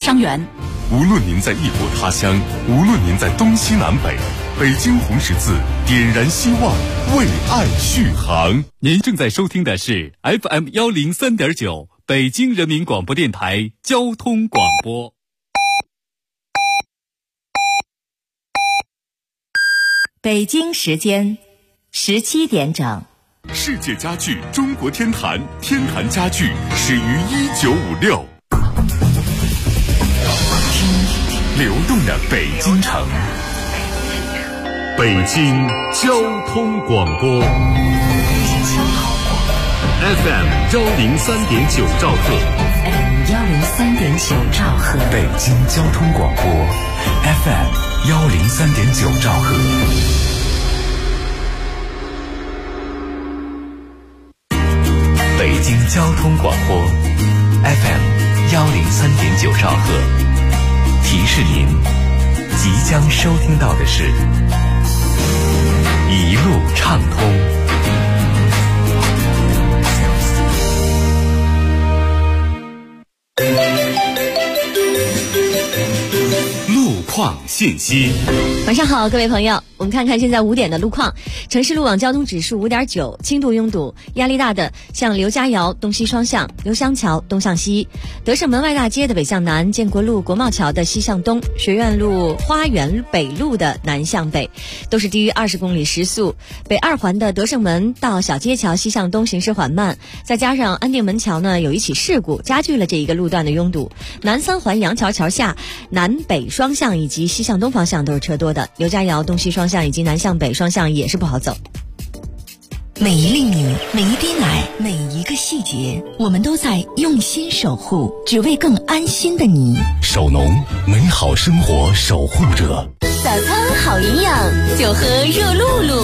伤员。 无论您在异国他乡，无论您在东西南北，北京红十字点燃希望，为爱续航。 您正在收听的是 FM103.9 北京人民广播电台交通广播。 北京时间17点整。 世界家具中国天坛，天坛家具始于1956。流动的北京城，北京交通广播 FM103.9兆赫 ，FM103.9兆赫， 北京交通广播 FM103.9兆赫。北京交通广播 FM103.9兆赫，提示您即将收听到的是一路畅通。路况信息。 晚上好，各位朋友，我们看看现在5点的路况。城市路网交通指数5.9，轻度拥堵，压力大的向刘家窑东西双向、刘湘桥东向西、德胜门外大街的北向南、建国路国贸桥的西向东、学院路花园北路的南向北，都是低于20公里时速。北2环的德胜门到小街桥西向东行驶缓慢，再加上安定门桥呢有一起事故，加剧了这一个路段的拥堵。南3环杨桥桥下南北双向以及西向东方向都是车多的，刘家窑东西双向以及南向北双向也是不好走。 每一粒米，每一滴奶，每一个细节，我们都在用心守护，只为更安心的你。 守农，美好生活守护者。 早餐好营养，就喝热露露。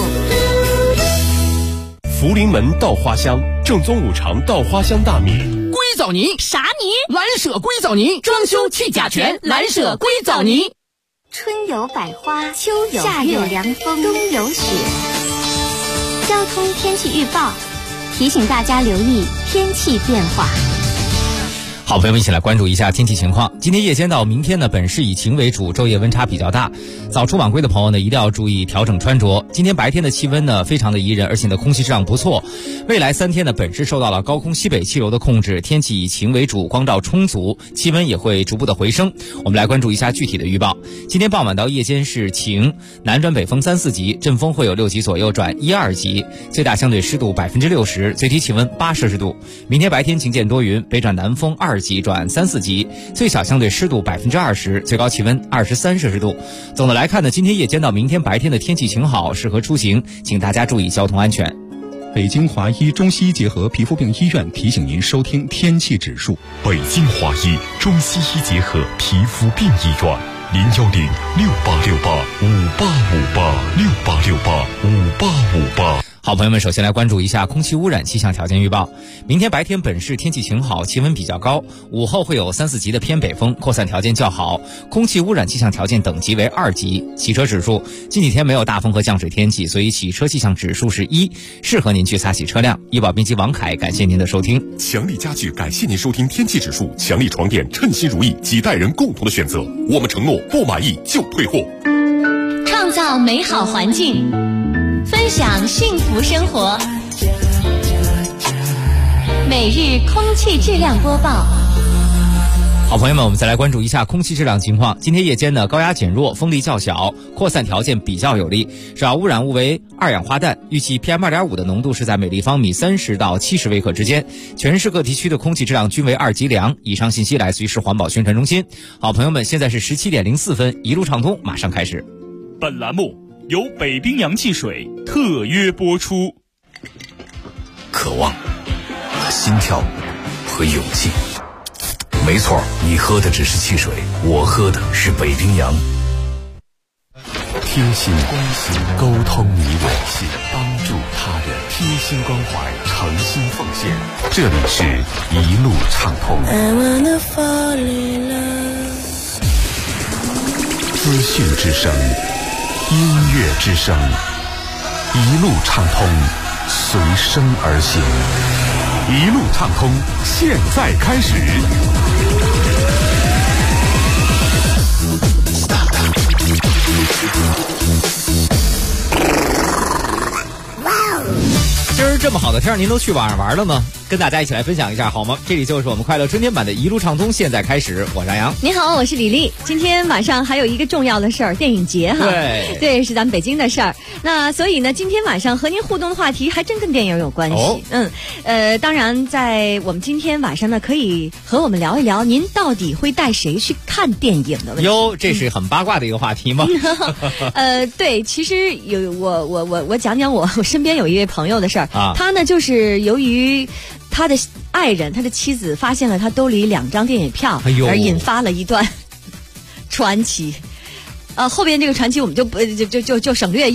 福临门稻花香，正宗5常稻花香大米。 硅藻泥啥泥？ 蓝舍硅藻泥，装修去甲醛，蓝舍硅藻泥。 春有百花，秋有夏有凉风，冬有雪。交通天气预报提醒大家留意天气变化。 好，朋友们一起来关注一下天气情况。今天夜间到明天呢，本市以晴为主，昼夜温差比较大。早出晚归的朋友呢，一定要注意调整穿着。今天白天的气温呢，非常的宜人，而且呢，空气质量不错。未来3天呢，本市受到了高空西北气流的控制，天气以晴为主，光照充足，气温也会逐步的回升。我们来关注一下具体的预报。今天傍晚到夜间是晴，南转北风3、4级，阵风会有6级左右转1、2级，最大相对湿度60%，最低气温8摄氏度。明天白天晴间多云，北转南风2级转3、4级，最小相对湿度20%，最高气温23摄氏度。总的来看呢，今天夜间到明天白天的天气晴好，适合出行，请大家注意交通安全。 北京华医中西医结合皮肤病医院提醒您收听天气指数。 北京华医中西医结合皮肤病医院，010-6868-5858，6868-5858。 好，朋友们，首先来关注一下空气污染气象条件预报。明天白天本市天气晴好，气温比较高，午后会有3、4级的偏北风，扩散条件较好，空气污染气象条件等级为2级。汽车指数，近几天没有大风和降水天气，所以洗车气象指数是1，适合您去擦洗车辆。医保编辑王凯，感谢您的收听。 强力家具感谢您收听天气指数，强力床垫称心如意，几代人共同的选择。我们承诺不满意就退货。 创造美好环境，分享幸福生活。每日空气质量播报。 好，朋友们，我们再来关注一下空气质量情况。今天夜间呢，高压减弱，风力较小，扩散条件比较有利，主要污染物为二氧化氮，预计 PM2.5 的浓度是在每立方米30到70微克之间。全市各地区的空气质量均为2级良。以上信息来自于市环保宣传中心。好，朋友们，现在是17点04分，一路畅通马上开始。 本栏目由北冰洋汽水特约播出。 渴望、心跳和勇气。没错，你喝的只是汽水，我喝的是北冰洋。贴心关心，沟通你我，帮助他人，贴心关怀，诚心奉献。这里是一路畅通。资讯之声，音乐之声，一路畅通，随声而行。一路畅通，现在开始。 这么好的天儿，您都去网上玩了吗？跟大家一起来分享一下好吗？这里就是我们快乐春天版的一路畅通，现在开始，我是杨洋。 你好，我是李丽。今天晚上还有一个重要的事儿，电影节哈。对，是咱们北京的事儿。那所以呢，今天晚上和您互动的话题还真跟电影有关系。当然，在我们今天晚上呢，可以和我们聊一聊，您到底会带谁去看电影的问题？ 哟，这是很八卦的一个话题吗？ 对，其实有我讲讲我身边有一位朋友的事儿啊， 他呢就是由于他的爱人，他的妻子发现了他兜里2张电影票，而引发了一段传奇。后边这个传奇我们就省略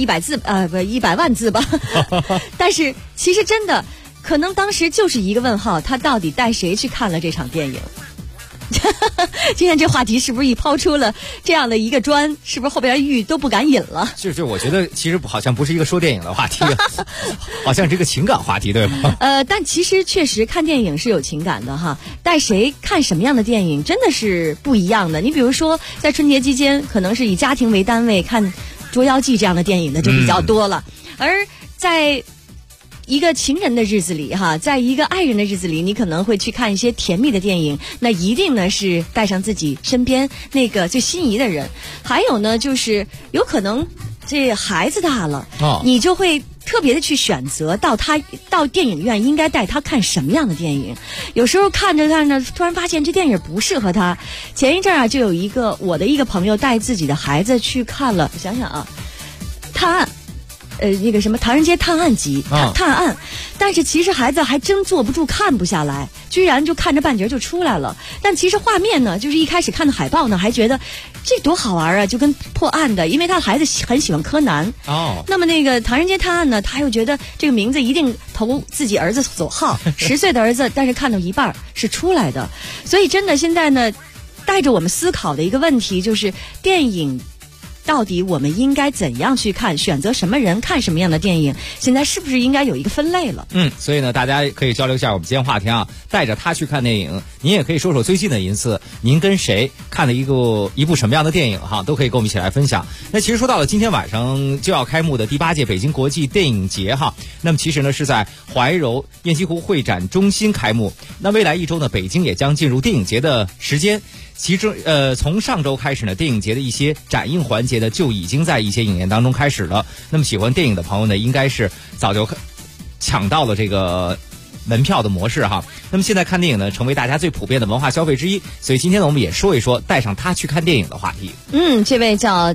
100万字吧。但是其实真的可能当时就是一个问号，他到底带谁去看了这场电影？今天这话题是不是一抛出了这样的一个砖，是不是后边玉都不敢引了？ 就是我觉得其实好像不是一个说电影的话题，好像是一个情感话题，对吗？ 但其实确实看电影是有情感的哈，带谁看什么样的电影真的是不一样的。你比如说在春节期间，可能是以家庭为单位看《捉妖记》这样的电影的就比较多了，而在一个情人的日子里哈，在一个爱人的日子里，你可能会去看一些甜蜜的电影，那一定呢是带上自己身边那个最心仪的人。还有呢，就是有可能这孩子大了，你就会特别的去选择到电影院应该带他看什么样的电影。有时候看着看着，突然发现这电影不适合他。前一阵啊，就有我的一个朋友带自己的孩子去看了，想想啊，探案。那个什么《唐人街探案集》探案，但是其实孩子还真坐不住，看不下来，居然就看着半截就出来了。但其实画面呢，就是一开始看的海报呢，还觉得这多好玩啊，就跟破案的，因为他的孩子很喜欢柯南。那么那个《唐人街探案》呢，他又觉得这个名字一定投自己儿子所好，10岁的儿子，但是看到一半是出来的。所以真的现在呢，带着我们思考的一个问题就是电影。到底我们应该怎样去看？选择什么人看什么样的电影？现在是不是应该有一个分类了？ 所以呢，大家可以交流一下我们今天话题啊，带着他去看电影。您也可以说说最近的一次您跟谁看了一部什么样的电影哈，都可以跟我们一起来分享。那其实说到了今天晚上就要开幕的第8届北京国际电影节哈，那么其实呢是在怀柔雁栖湖会展中心开幕。那未来1周呢，北京也将进入电影节的时间。其中从上周开始呢，电影节的一些展映环节呢就已经在一些影院当中开始了。那么喜欢电影的朋友呢，应该是早就抢到了这个门票的模式哈。那么现在看电影呢，成为大家最普遍的文化消费之一。所以今天呢，我们也说一说带上他去看电影的话题。 这位叫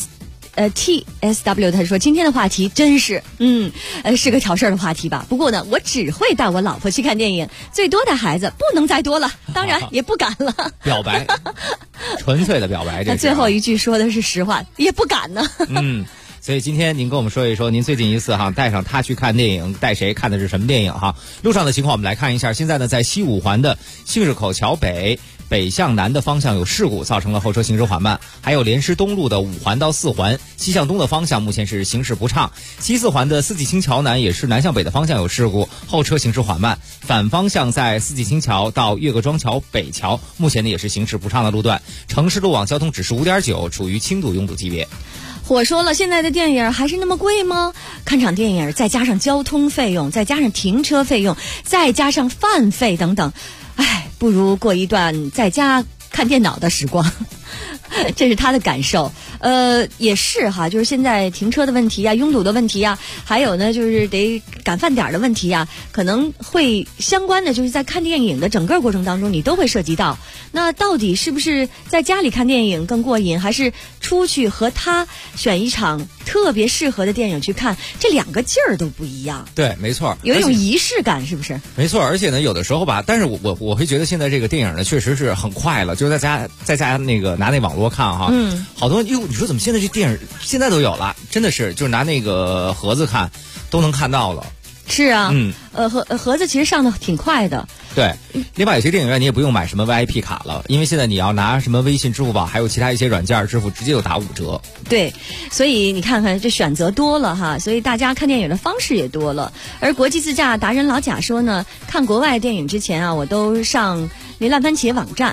TSW 他说今天的话题真是是个挑事儿的话题吧。不过呢，我只会带我老婆去看电影，最多带孩子，不能再多了，当然也不敢了。 表白，纯粹的表白。这他最后一句说的是实话，也不敢呢。 所以今天您跟我们说一说您最近一次哈带上他去看电影，带谁看的是什么电影哈？路上的情况我们来看一下。现在呢，在西5环的杏市口桥北向南的方向有事故，造成了后车行驶缓慢。还有莲师东路的5环到4环西向东的方向目前是行驶不畅。西4环的四季青桥南也是南向北的方向有事故，后车行驶缓慢。反方向在四季青桥到岳各庄桥北桥目前呢也是行驶不畅的路段。城市路网交通指示5.9，处于轻度拥堵级别。 我说了，现在的电影还是那么贵吗？看场电影再加上交通费用，再加上停车费用，再加上饭费等等，不如过一段在家看电脑的时光。这是他的感受。也是哈，就是现在停车的问题啊，拥堵的问题啊，还有呢就是得赶饭点的问题啊，可能会相关的就是在看电影的整个过程当中你都会涉及到。那到底是不是在家里看电影更过瘾，还是出去和他选一场特别适合的电影去看，这两个劲儿都不一样。 对，没错， 有一种仪式感，是不是？ 没错，而且呢有的时候吧，但是我会觉得现在这个电影呢确实是很快了，就是在家那个拿那网络看哈，好多你说怎么现在这电影现在都有了，真的是就是拿那个盒子看都能看到了。 是啊，盒子其实上的挺快的。 对，另外有些电影院你也不用买什么 VIP 卡了，因为现在你要拿什么微信、支付宝，还有其他一些软件支付，直接就打5折。 对，所以你看看这选择多了哈，所以大家看电影的方式也多了。而国际自驾达人老贾说呢，看国外电影之前啊，我都上那烂番茄网站。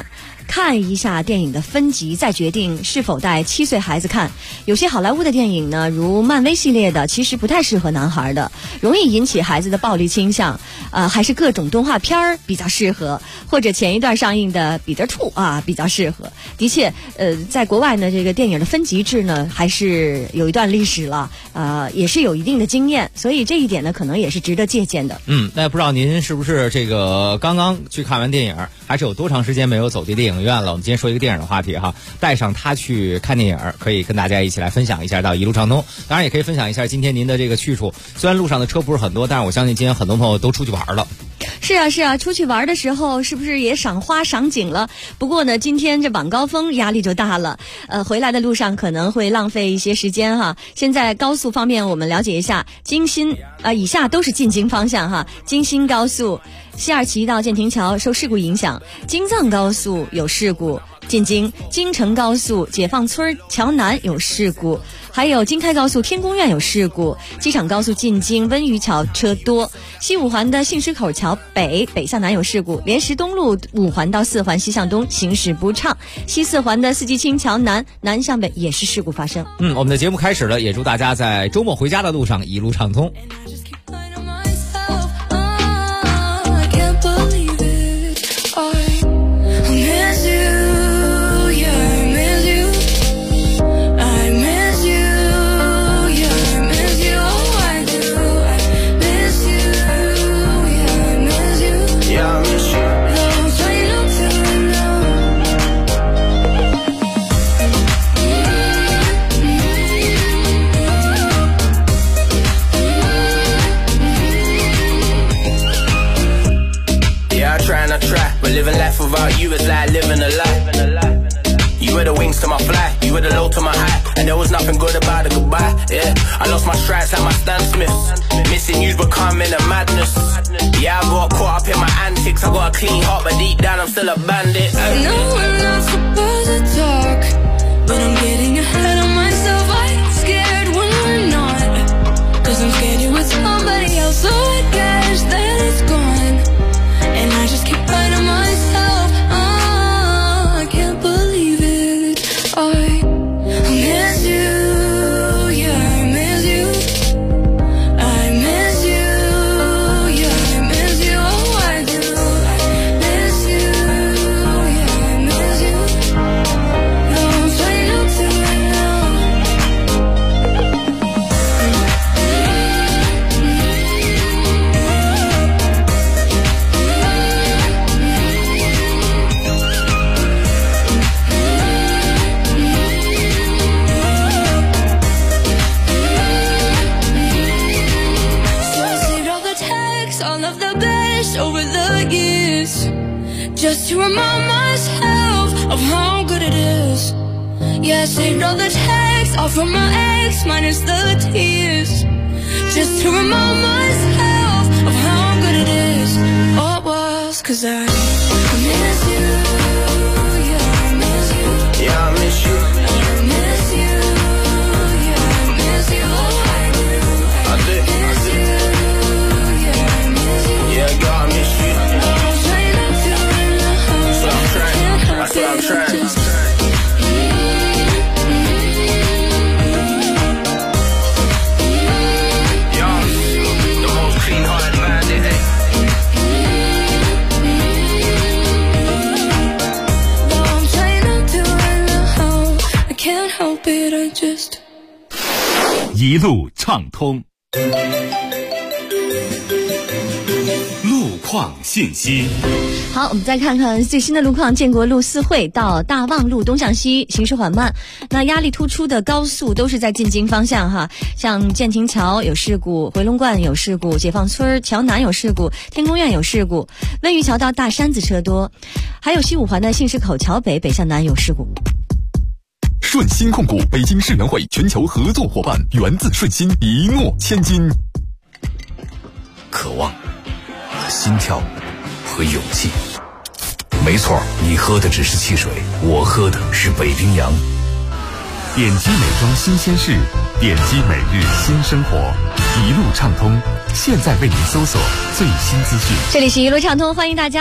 看一下电影的分级，再决定是否带7岁孩子看。有些好莱坞的电影呢，如漫威系列的，其实不太适合男孩的，容易引起孩子的暴力倾向。还是各种动画片儿比较适合，或者前一段上映的彼得兔比较适合。的确，在国外呢，这个电影的分级制呢，还是有一段历史了，也是有一定的经验，所以这一点呢，可能也是值得借鉴的。 那不知道您是不是这个刚刚去看完电影，还是有多长时间没有走进电影院了？我们今天说一个电影的话题哈，带上他去看电影，可以跟大家一起来分享一下到一路畅通。当然也可以分享一下今天您的这个去处。虽然路上的车不是很多，但是我相信今天很多朋友都出去玩了。 是啊，出去玩的时候是不是也赏花赏景了？不过呢，今天这晚高峰压力就大了，回来的路上可能会浪费一些时间哈。现在高速方面我们了解一下，京新以下都是进京方向哈。京新高速西二旗到建亭桥受事故影响，京藏高速有事故进京，京承高速解放村桥南有事故，还有京开高速天宫苑有事故，机场高速进京温榆桥车多，西五环的信石口桥北向南有事故，莲石东路5环到4环西向东行驶不畅，西4环的四季青桥南向北也是事故发生。 我们的节目开始了，也祝大家在周末回家的路上一路畅通。 Living life without you is like living a lie. You were the wings to my flight, you were the low to my high, and there was nothing good about the goodbye. Yeah, I lost my strides like my Stan Smiths. Missing you's becoming a madness. Yeah, I got caught up in my antics. I got a clean heart, but deep down I'm still a bandit. I know we're not supposed to talk, but I'm getting ahead of myself. I'm scared when we're not, cause I'm scared you're with somebody else. So I guess that it's gone, and I just keep fighting myself. I can't believe it. I miss you, yeah, I miss you. I miss you, yeah, I miss you. Oh, I do. I miss you, yeah, I miss you. No, I'm trying not to right now. All of the best over the years, just to remind myself of how good it is. Yeah, I saved all the texts, all from my ex, minus the tears, just to remind myself of how good it is. Oh, it was, cause I miss you, yeah, I miss you. Yeah, I miss you. I miss you, yeah, I miss you. Oh, I do. I do. Miss you. Yeah, girl, I miss you. I'm trying not to right now. So I'm trying. That's what I'm trying. Young, the most clean-hearted bandit, hey. No, I'm trying not to right now. I can't help it, I just. 一路畅通。路况信息。 好，我们再看看最新的路况。建国路四惠到大望路东向西行驶缓慢，那压力突出的高速都是在进京方向哈，像建亭桥有事故，回龙观有事故，解放村桥南有事故，天宫苑有事故，温榆桥到大山子车多，还有西五环的信石口桥北向南有事故。 顺鑫控股北京世园会全球合作伙伴，源自顺鑫，一诺千金。 渴望和心跳和勇气，没错，你喝的只是汽水，我喝的是北冰洋。 点击美妆新鲜事，点击每日新生活，一路畅通。现在为您搜索最新资讯。 这里是一路畅通，欢迎大家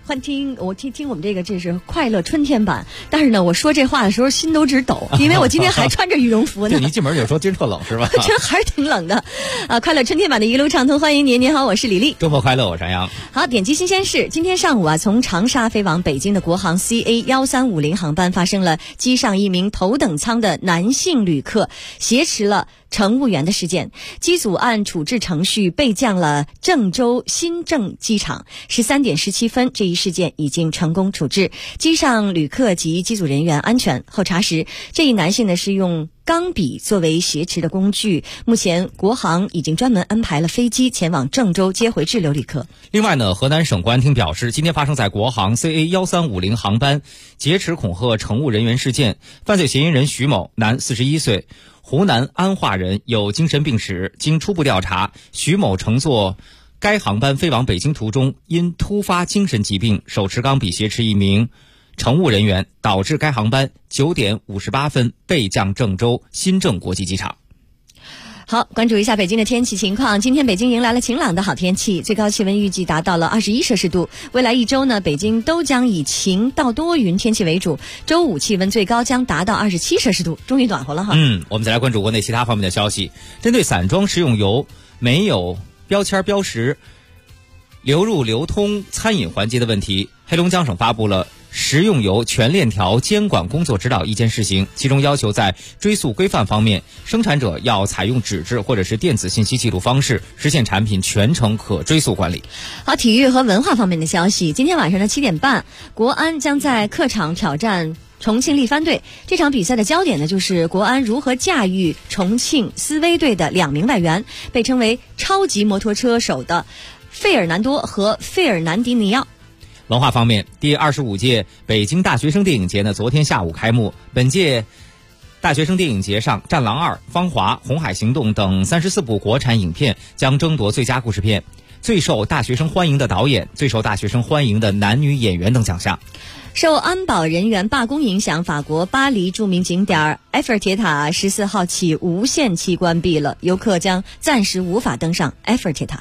我听我们这是快乐春天版，但是呢，我说这话的时候心都直抖，因为我今天还穿着羽绒服呢。 对，你进门就说今儿特冷是吧？ 这还是挺冷的。快乐春天版的一路畅通，欢迎您。您好，我是李丽。 周末快乐，我是杨洋。 好，点击新鲜事。今天上午从长沙飞往北京的国航 CA1350航班发生了机上一名头等舱的男性旅客挟持了乘务员的事件，机组按处置程序备降了郑州新郑机场。13点17分，这一事件已经成功处置，机上旅客及机组人员安全。后查实，这一男性呢是用钢笔作为挟持的工具。目前国航已经专门安排了飞机前往郑州接回滞留旅客。 另外呢，河南省公安厅表示，今天发生在国航 CA1350航班劫持恐吓乘务人员事件，犯罪嫌疑人徐某，男41岁，湖南安化人，有精神病史。经初步调查，徐某乘坐该航班飞往北京途中，因突发精神疾病手持钢笔挟持一名乘务人员，导致该航班9点58分备降郑州新郑国际机场。 好，关注一下北京的天气情况。今天北京迎来了晴朗的好天气，最高气温预计达到了21摄氏度。未来一周呢，北京都将以晴到多云天气为主。周五气温最高将达到27摄氏度，终于暖和了哈。 我们再来关注国内其他方面的消息。针对散装食用油没有标签标识流入流通餐饮环节的问题，黑龙江省发布了食用油全链条监管工作指导意见试行，其中要求在追溯规范方面，生产者要采用纸质或者是电子信息记录方式，实现产品全程可追溯管理。 好，体育和文化方面的消息，今天晚上的7点半，国安将在客场挑战重庆力帆队。这场比赛的焦点呢，就是国安如何驾驭重庆斯威队的2名外援，被称为超级摩托车手的费尔南多和费尔南迪尼奥。 文化方面，第25届北京大学生电影节呢，昨天下午开幕。本届大学生电影节上，《战狼2》、《芳华》、《红海行动》等34部国产影片将争夺最佳故事片、最受大学生欢迎的导演、最受大学生欢迎的男女演员等奖项。 受安保人员罢工影响，法国巴黎著名景点埃菲尔铁塔14号起无限期关闭了，游客将暂时无法登上埃菲尔铁塔。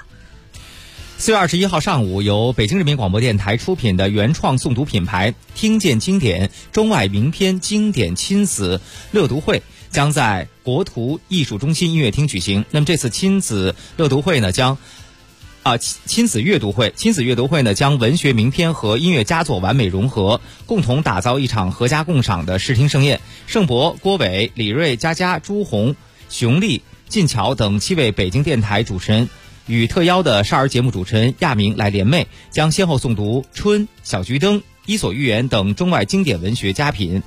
4月21号上午，由北京人民广播电台出品的原创诵读品牌听见经典中外名篇经典亲子乐读会将在国图艺术中心音乐厅举行。那么这次亲子乐读会呢，亲子阅读会呢，将文学名篇和音乐佳作完美融合，共同打造一场合家共赏的视听盛宴。盛博、郭伟、李瑞、佳佳、朱红、熊丽、晋桥等7位北京电台主持人与特邀的少儿节目主持人亚明来联袂，将先后诵读《春》《小桔灯》《伊索寓言》等中外经典文学佳品。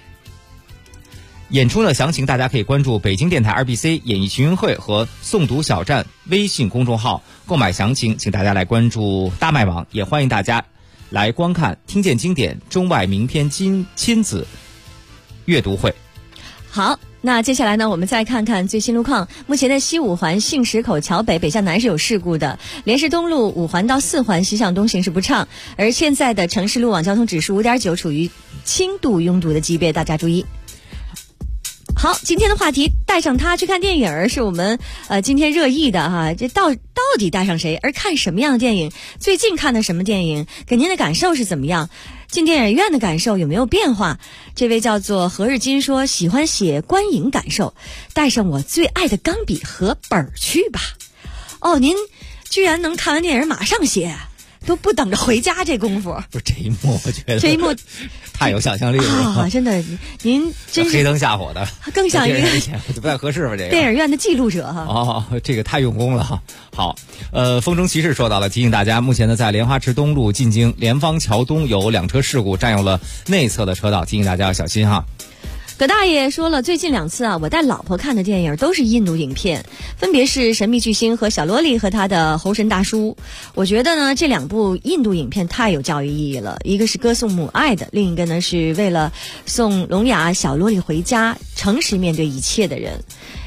演出呢，详情大家可以关注北京电台 RBC 演艺群英会和诵读小站微信公众号，购买详情请大家来关注大麦网，也欢迎大家来观看听见经典中外名篇亲子阅读会。 好，那接下来呢，我们再看看最新路况。目前的西五环杏石口桥北北向南是有事故的，莲石东路5环到4环西向东行驶不畅，而现在的城市路网交通指数5.9，处于轻度拥堵的级别，大家注意。好，今天的话题带上他去看电影是我们今天热议的哈，这到底带上谁，而看什么样的电影，最近看的什么电影，给您的感受是怎么样，进电影院的感受有没有变化？这位叫做何日金说，喜欢写观影感受，带上我最爱的钢笔和本儿去吧。哦，您居然能看完电影马上写，都不等着回家，这功夫。 不是这一幕，我觉得这一幕太有想象力了啊！真的，您真是黑灯瞎火的， 更像一个不太合适吧？这个电影院的记录者哈。 哦，这个太用功了哈。好，风中骑士说到了，提醒大家，目前呢在莲花池东路进京莲芳桥东有2车事故，占用了内侧的车道，提醒大家要小心哈。 葛大爷说了，最近2次我带老婆看的电影都是印度影片，分别是《神秘巨星》和《小萝莉和他的猴神大叔》。我觉得呢，这2部印度影片太有教育意义了，一个是歌颂母爱的，另一个呢是为了送聋哑小萝莉回家，诚实面对一切的人。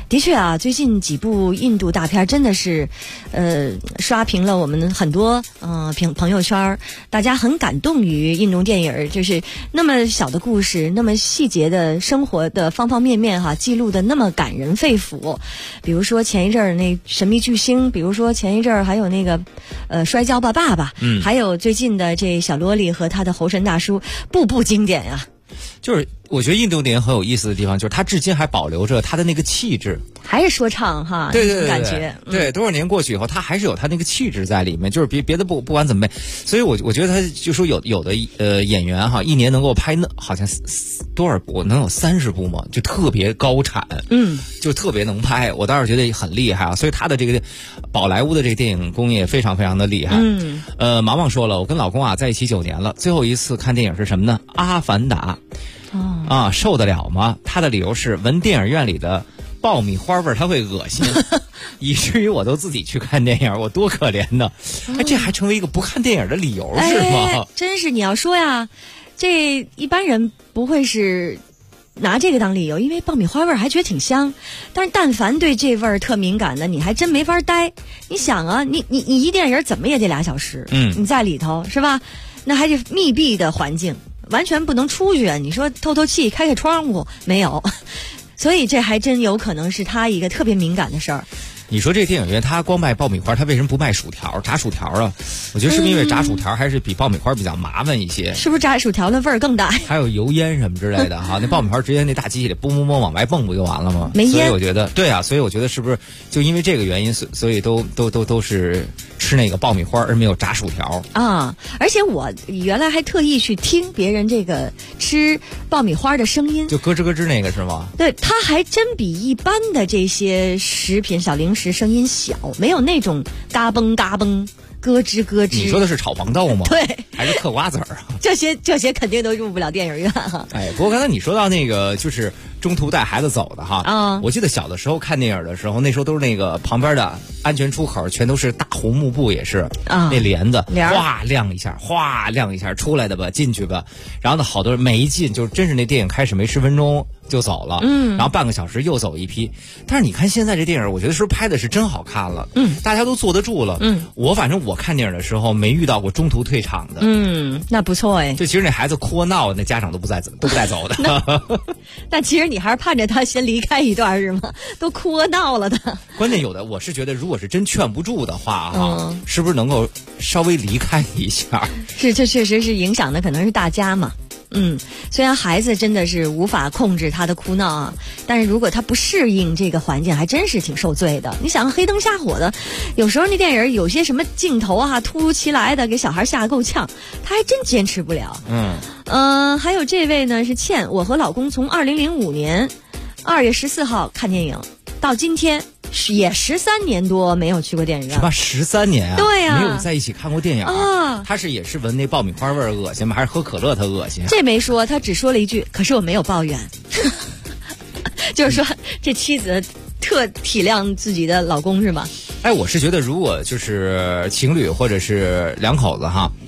的确啊，最近几部印度大片真的是，刷屏了我们很多朋友圈，大家很感动于印度电影，就是那么小的故事，那么细节的生活的方方面面记录的那么感人肺腑。比如说前一阵儿那神秘巨星，比如说前一阵儿还有那个摔跤吧爸爸，还有最近的这小萝莉和他的猴神大叔，步步经典呀。 就是我觉得印度电影很有意思的地方，就是它至今还保留着它的那个气质， 还是说唱哈， 对对对， 感觉对，多少年过去以后，它还是有它那个气质在里面，就是别的不管怎么，所以我觉得他就说有的演员一年能够拍好像多少部，能有30部嘛，就特别高产，就特别能拍，我倒是觉得很厉害啊，所以他的这个宝莱坞的这个电影工业非常非常的厉害。毛毛说了，我跟老公在一起9年了，最后一次看电影是什么呢？阿凡达。受得了吗？他的理由是闻电影院里的爆米花味他会恶心，以至于我都自己去看电影，我多可怜呢！这还成为一个不看电影的理由是吗？ 真是你要说呀，这一般人不会是拿这个当理由，因为爆米花味还觉得挺香，但是但凡对这味儿特敏感的，你还真没法待。你想啊，你一电影怎么也得2小时，你在里头是吧？那还是密闭的环境。完全不能出去啊！你说透气、开窗户没有，所以这还真有可能是他一个特别敏感的事儿。 你说这电影院他光卖爆米花，他为什么不卖薯条、炸薯条啊？我觉得是不是因为炸薯条还是比爆米花比较麻烦一些？ 是不是炸薯条的味儿更大？ 还有油烟什么之类的哈，那爆米花直接那大机器里嘣嘣嘣往外蹦不就完了吗？ 没烟。 所以我觉得对啊，所以我觉得是不是就因为这个原因，所以都是吃那个爆米花而没有炸薯条啊？而且我原来还特意去听别人这个吃爆米花的声音， 就咯吱咯吱那个是吗？ 对，它还真比一般的这些食品小零食声音小，没有那种嘎嘣嘎嘣咯吱咯吱。 你说的是炒黄豆吗？ 对， 还是嗑瓜子儿啊？ 这些肯定都入不了电影院哈。 不过刚才你说到那个就是中途带孩子走的哈，我记得小的时候看电影的时候，那时候都是那个旁边的安全出口全都是大红幕布，也是那帘子哗亮一下，哗亮一下，出来的吧，进去吧。然后呢，好多人没进，就真是那电影开始没10分钟就走了，然后半个小时又走一批。但是你看现在这电影，我觉得是不是拍的是真好看了，大家都坐得住了，反正我看电影的时候没遇到过中途退场的， 那不错哎。 就其实那孩子哭闹，那家长都不带走的。 但其实你还是盼着他先离开一段是吗？都哭闹了的。 关键有的我是觉得，如果是真劝不住的话是不是能够稍微离开一下？ 是，这确实是影响的可能是大家嘛。虽然孩子真的是无法控制他的哭闹啊，但是如果他不适应这个环境，还真是挺受罪的。你想黑灯瞎火的，有时候那电影有些什么镜头突如其来的，给小孩吓得够呛，他还真坚持不了。还有这位呢是倩，我和老公从2005年2月14号看电影，到今天也13年多没有去过电影院。 什么13年啊？ 对啊， 没有在一起看过电影啊？他也是闻那爆米花味儿恶心吗？还是喝可乐他恶心？ 这没说，他只说了一句：“可是我没有抱怨。”就是说这妻子特体谅自己的老公是吧？ 我是觉得如果就是情侣或者是两口子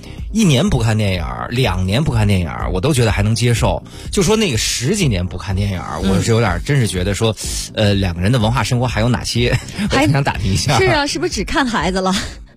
1年不看电影，2年不看电影，我都觉得还能接受。就说那个10几年不看电影，我是有点真是觉得说，2个人的文化生活还有哪些？我还想打听一下。 是啊，是不是只看孩子了？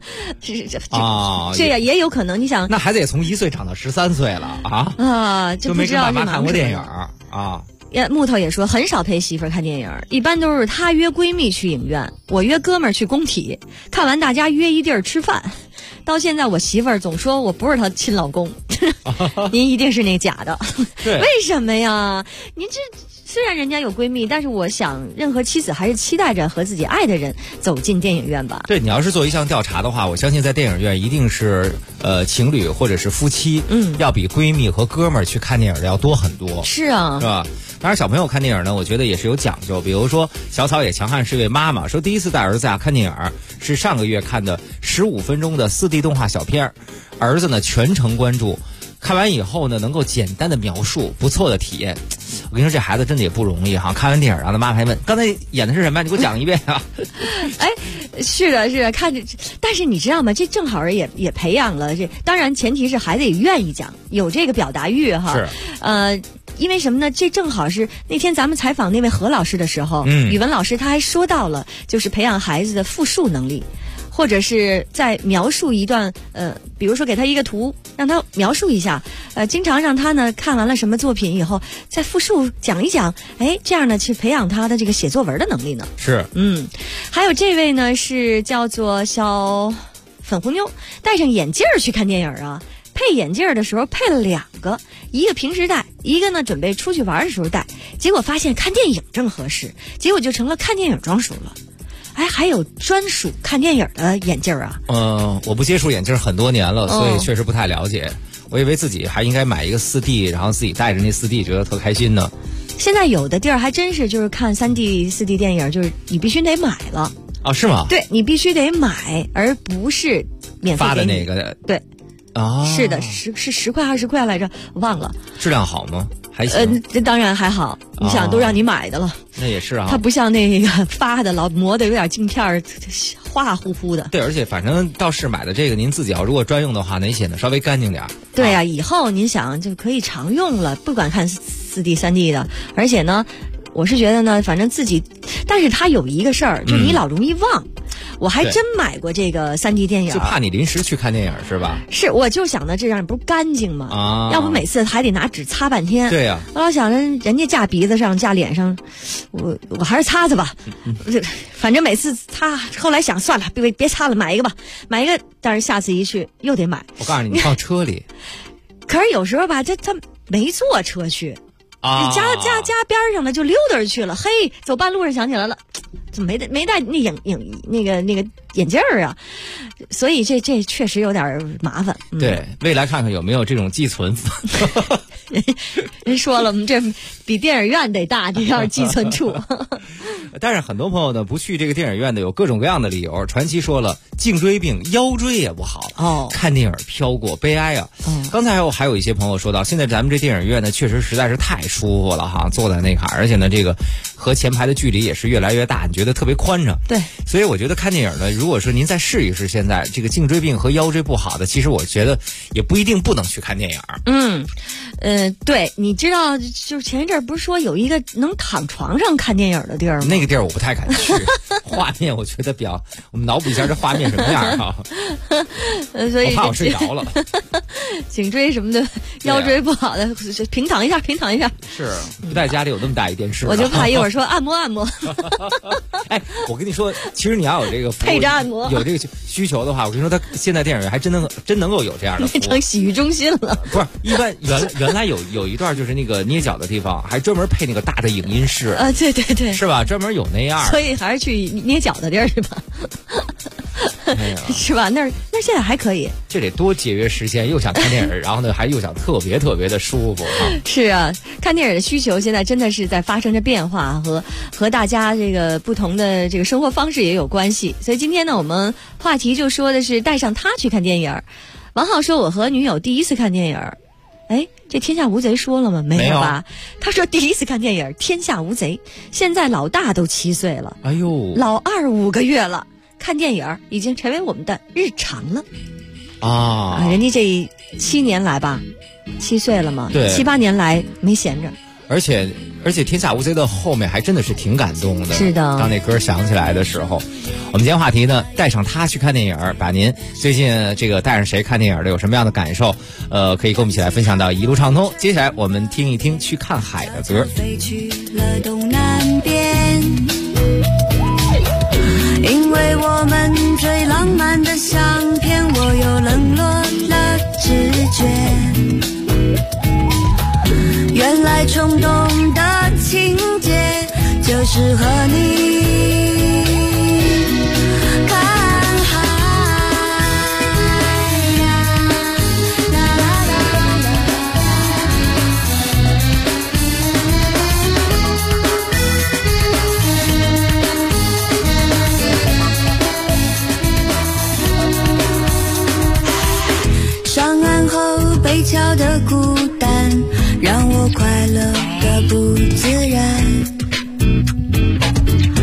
这也有可能。你想， 那孩子也从1岁长到13岁了就没跟爸妈看过电影木头也说很少陪媳妇儿看电影，一般都是她约闺蜜去影院，我约哥们儿去工体，看完大家约一地儿吃饭。到现在我媳妇儿总说我不是她亲老公，您一定是那假的。 对， 为什么呀？您这虽然人家有闺蜜，但是我想任何妻子还是期待着和自己爱的人走进电影院吧。 对，你要是做一项调查的话，我相信在电影院一定是情侣或者是夫妻，要比闺蜜和哥们儿去看电影的要多很多。 是啊， 是吧？当然小朋友看电影呢，我觉得也是有讲究。比如说小草野强悍是一位妈妈，说第一次带儿子看电影是上个月看的15分钟的4D 动画小片，儿子呢全程关注，看完以后呢能够简单的描述，不错的体验。我跟你说这孩子真的也不容易看完电影然后他妈还问刚才演的是什么，你给我讲一遍啊。 是的看着，但是你知道吗，这正好也培养了这，当然前提是孩子也愿意讲，有这个表达欲是因为什么呢？这正好是那天咱们采访那位何老师的时候，语文老师他还说到了，就是培养孩子的复述能力。或者是在描述一段比如说给他一个图，让他描述一下，经常让他呢看完了什么作品以后再复述讲一讲，这样呢去培养他的这个写作文的能力呢。 是， 还有这位呢是叫做小粉红妞，戴上眼镜去看电影啊，配眼镜的时候配了2个，一个平时戴，一个呢准备出去玩的时候戴，结果发现看电影正合适，结果就成了看电影装束了。还有专属看电影的眼镜啊？ 我不接触眼镜很多年了，所以确实不太了解。我以为自己还应该买一个4D， 然后自己带着那4D， 觉得特开心呢。 现在有的地儿还真是就是看3D、4D 电影，就是你必须得买了。 啊，是吗？ 对，你必须得买，而不是免费发的那个。 对。 啊， 是的，是10块20块来着，忘了。 质量好吗？还行。 这当然还好，你想都让你买的了。 那也是啊。 它不像那个发的，老磨的有点镜片花乎乎的。 对，而且反正倒是买的这个，您自己要如果专用的话，那显得稍微干净点。 对啊，以后您想就可以常用了，不管看4D 3D 的，而且呢，我是觉得呢，反正自己，但是它有一个事儿，就你老容易忘。我还真买过这个3D 电影， 就怕你临时去看电影是吧？ 是，我就想着这样不是干净吗？ 啊， 要不每次还得拿纸擦半天。 对呀， 我老想着人家架鼻子上架脸上，我还是擦擦吧。反正每次擦，后来想算了，别擦了，买一个吧，买一个。但是下次一去又得买。 我告诉你，你放车里。 可是有时候吧，他没坐车去。家边上的就溜达去了，嘿，走半路上想起来了，怎么没带那个眼镜啊？所以这确实有点麻烦。 对，未来看看有没有这种寄存。 人说了，我们这比电影院得大，这要是寄存处。 但是很多朋友呢不去这个电影院的有各种各样的理由。传奇说了，颈椎病、腰椎也不好，看电影飘过，悲哀啊。刚才还有一些朋友说到，现在咱们这电影院呢确实实在是太舒服了哈，坐在那坎，而且呢这个和前排的距离也是越来越大，你觉得特别宽敞。 对， 所以我觉得看电影呢，如果说您再试一试，现在这个颈椎病和腰椎不好的，其实我觉得也不一定不能去看电影。 对，你知道，就是前一阵不是说有一个能躺床上看电影的地儿吗？ 那个地儿我不太敢去，画面我觉得比较，我们脑补一下这画面什么样啊？ 所以我怕我睡着了。 颈椎什么的，腰椎不好的，平躺一下。 是，不在家里有那么大一电视， 我就怕一会儿说按摩。 哎，我跟你说，其实你要有这个服务配着按摩， 有这个需求的话，我跟你说，他现在电影院还真能够有这样的服务。 变成洗浴中心了。 不是，一般原来有一段就是那个捏脚的地方，还专门配那个大的影音室。 对， 是吧？专门有那样。 所以还是去捏脚的地儿是吧？是吧？那现在还可以。 这得多节约时间，又想看电影，然后呢还又想特别的舒服啊。 是啊，看电影的需求现在真的是在发生着变化，和大家这个不同的这个生活方式也有关系。所以今天呢，我们话题就说的是带上他去看电影。王浩说，我和女友第一次看电影。这天下无贼说了吗？没有吧？他说第一次看电影天下无贼，现在老大都7岁了， 哎呦， 老二5个月了，看电影已经成为我们的日常了啊！人家这7年来吧，7岁了嘛， 对 ，7、8年来没闲着。 而且天下无贼的后面还真的是挺感动的。 是的， 当那歌响起来的时候，我们今天话题呢，带上他去看电影，把您最近这个带上谁看电影的有什么样的感受，可以跟我们一起来分享到一路畅通。接下来我们听一听去看海的歌。 飞去了东南边，因为我们最浪漫的相片，我又冷落了直觉。原来冲动的情节就是和你看海上岸后北桥的孤单让我快乐的不自然，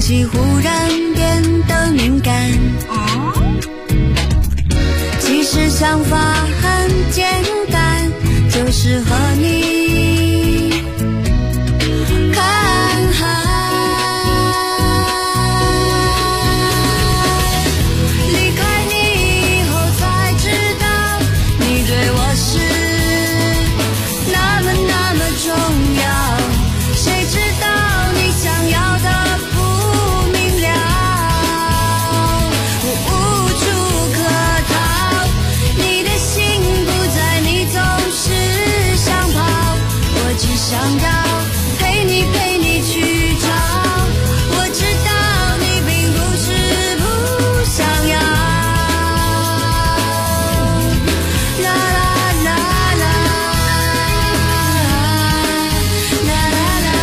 气忽然变得敏感。其实想法很简单，就是和你看海。离开你以后才知道，你对我是那么那么重要。谁知道你想要的不明了，我无处可逃。你的心不在，你总是想跑，我只想要陪你陪你去找。我知道你并不是不想要。啦啦啦啦，啦啦啦。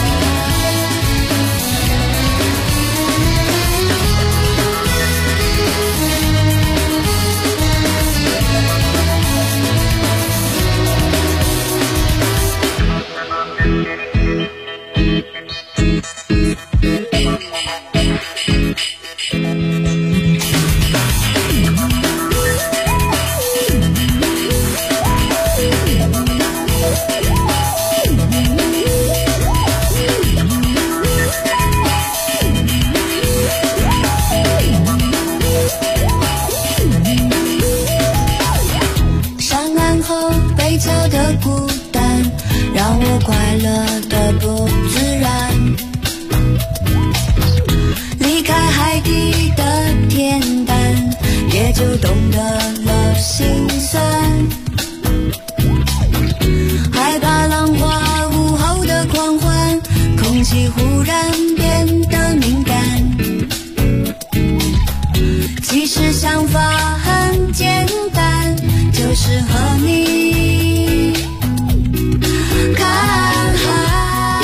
上岸后北桥的孤单，让我快乐的不自然。离开海底的恬淡，也就懂得了心酸。害怕浪花午后的狂欢，空气忽然变得敏感。其实想法很简单，就是和你看海。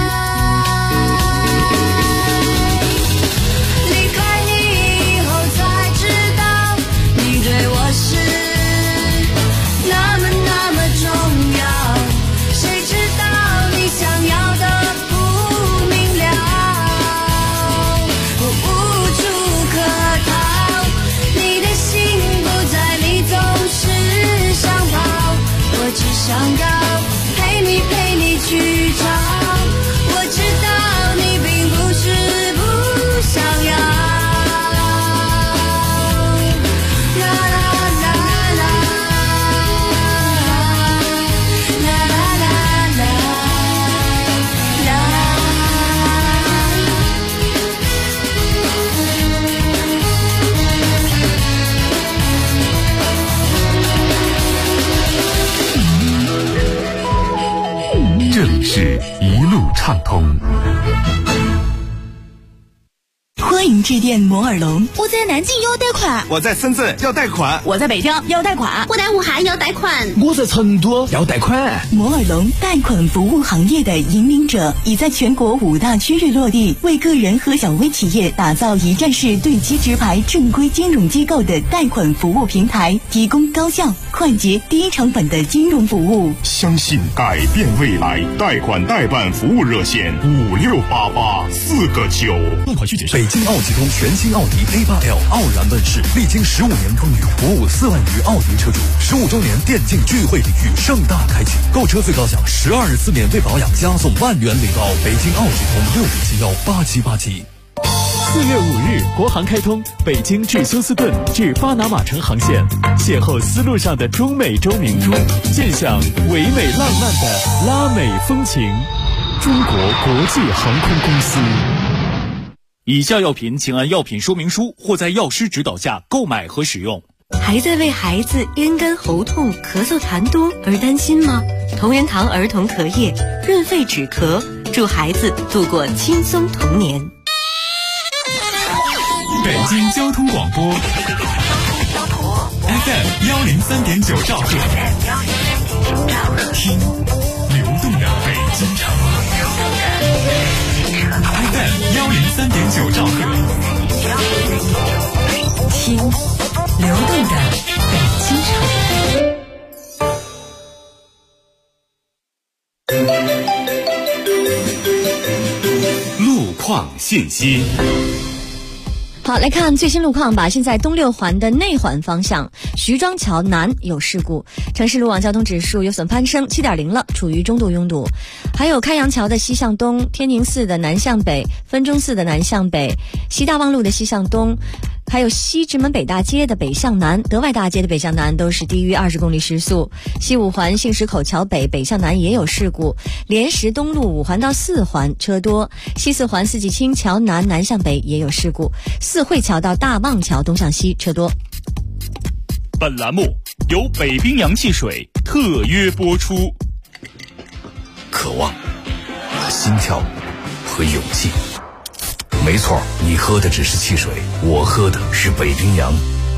离开你以后才知道，你对我是那么那么重要。谁知道你想要的不明了，我无处可逃。你的心不在，你总是想跑，我只想要陪你陪你去找。我知道你并不是不想要。啦啦啦啦，啦啦啦啦啦。 这里是一路畅通。 欢迎致电摩尔龙。 我在南京要贷款， 我在深圳要贷款， 我在北京要贷款， 我在武汉要贷款， 我在成都要贷款。 摩尔龙贷款服务行业的引领者，已在全国5大区域落地，为个人和小微企业打造一站式对接直排正规金融机构的贷款服务平台，提供高效、快捷、低成本的金融服务。 相信改变未来，贷款代办服务热线5688-4个9。 贷款需谨慎。北京奥启通全新奥迪 A8L 傲然问世，历经15年风雨，服务4万余奥迪车主。15周年电竞聚会礼遇盛大开启，购车最高享12日次免费保养，加送10000元礼包。北京奥启通65718787。 4月5日，国航开通北京至休斯顿至巴拿马城航线，邂逅丝路上的中美洲明珠，见享唯美浪漫的拉美风情。中国国际航空公司。 以下药品请按药品说明书或在药师指导下购买和使用。 还在为孩子咽干喉痛、咳嗽痰多而担心吗？同仁堂儿童咳液润肺止咳，祝孩子度过轻松童年。 北京交通广播 FM 103.9兆赫，听流动的北京城。FM 103.9兆赫， 听流动的北京城。 路况。 况信息。 好，来看最新路况吧。现在东六环的内环方向，徐庄桥南有事故，城市路网交通指数有所攀升 7.0 了，处于中度拥堵。还有开阳桥的西向东，天宁寺的南向北，分钟寺的南向北，西大望路的西向东，还有西直门北大街的北向南，德外大街的北向南都是低于20公里时速。西五环杏石口桥北北向南也有事故，莲石东路5环到4环车多，西四环四季青桥南南向北也有事故，四惠桥到大望桥东向西车多。 本栏目由北冰洋汽水特约播出。 渴望和心跳和勇气，没错，你喝的只是汽水，我喝的是北冰洋。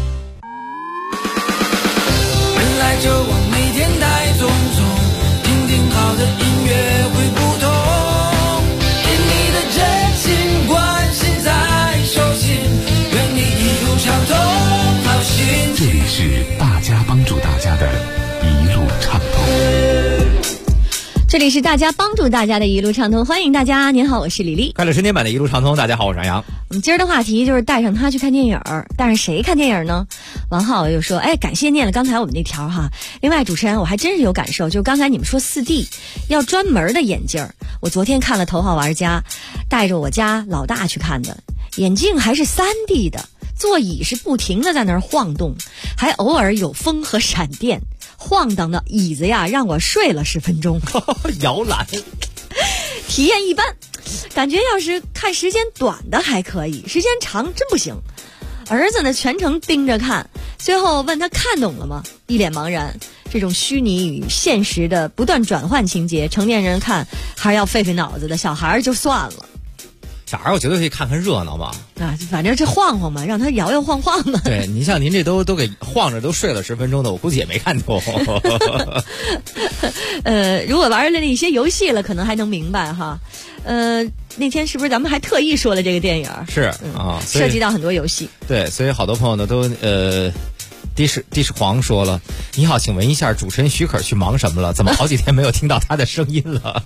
本来就往每天带种种，听听好的音乐会不同，给你的真心关心在手心，愿你一路畅通好心情。 这里是大家帮助大家的一路畅通。 这里是大家帮助大家的一路畅通，欢迎大家。您好，我是李丽。 快乐春天版的一路畅通，大家好，我是杨洋。 我们今儿的话题就是带上他去看电影，带上谁看电影呢？王浩又说，感谢念了刚才我们那条哈。另外主持人，我还真是有感受，就刚才你们说4D 要专门的眼镜，我昨天看了头号玩家，带着我家老大去看的，眼镜还是3D 的，座椅是不停的在那儿晃动，还偶尔有风和闪电，晃荡的椅子呀让我睡了10分钟摇篮体验一般，感觉要是看时间短的还可以，时间长真不行。儿子呢全程盯着看，最后问他看懂了吗，一脸茫然。这种虚拟与现实的不断转换情节，成年人看还是要费脑子的，小孩就算了。 小孩我觉得可以看看热闹嘛， 反正这晃晃嘛，让他摇摇晃晃的。 对，你像您这都给晃着都睡了10分钟的，我估计也没看懂。 如果玩了那些游戏了，可能还能明白哈。那天是不是咱们还特意说了这个电影？ 是啊， 涉及到很多游戏。 对，所以好多朋友呢都的士黄说了，你好，请问一下主持人许可去忙什么了？怎么好几天没有听到他的声音了？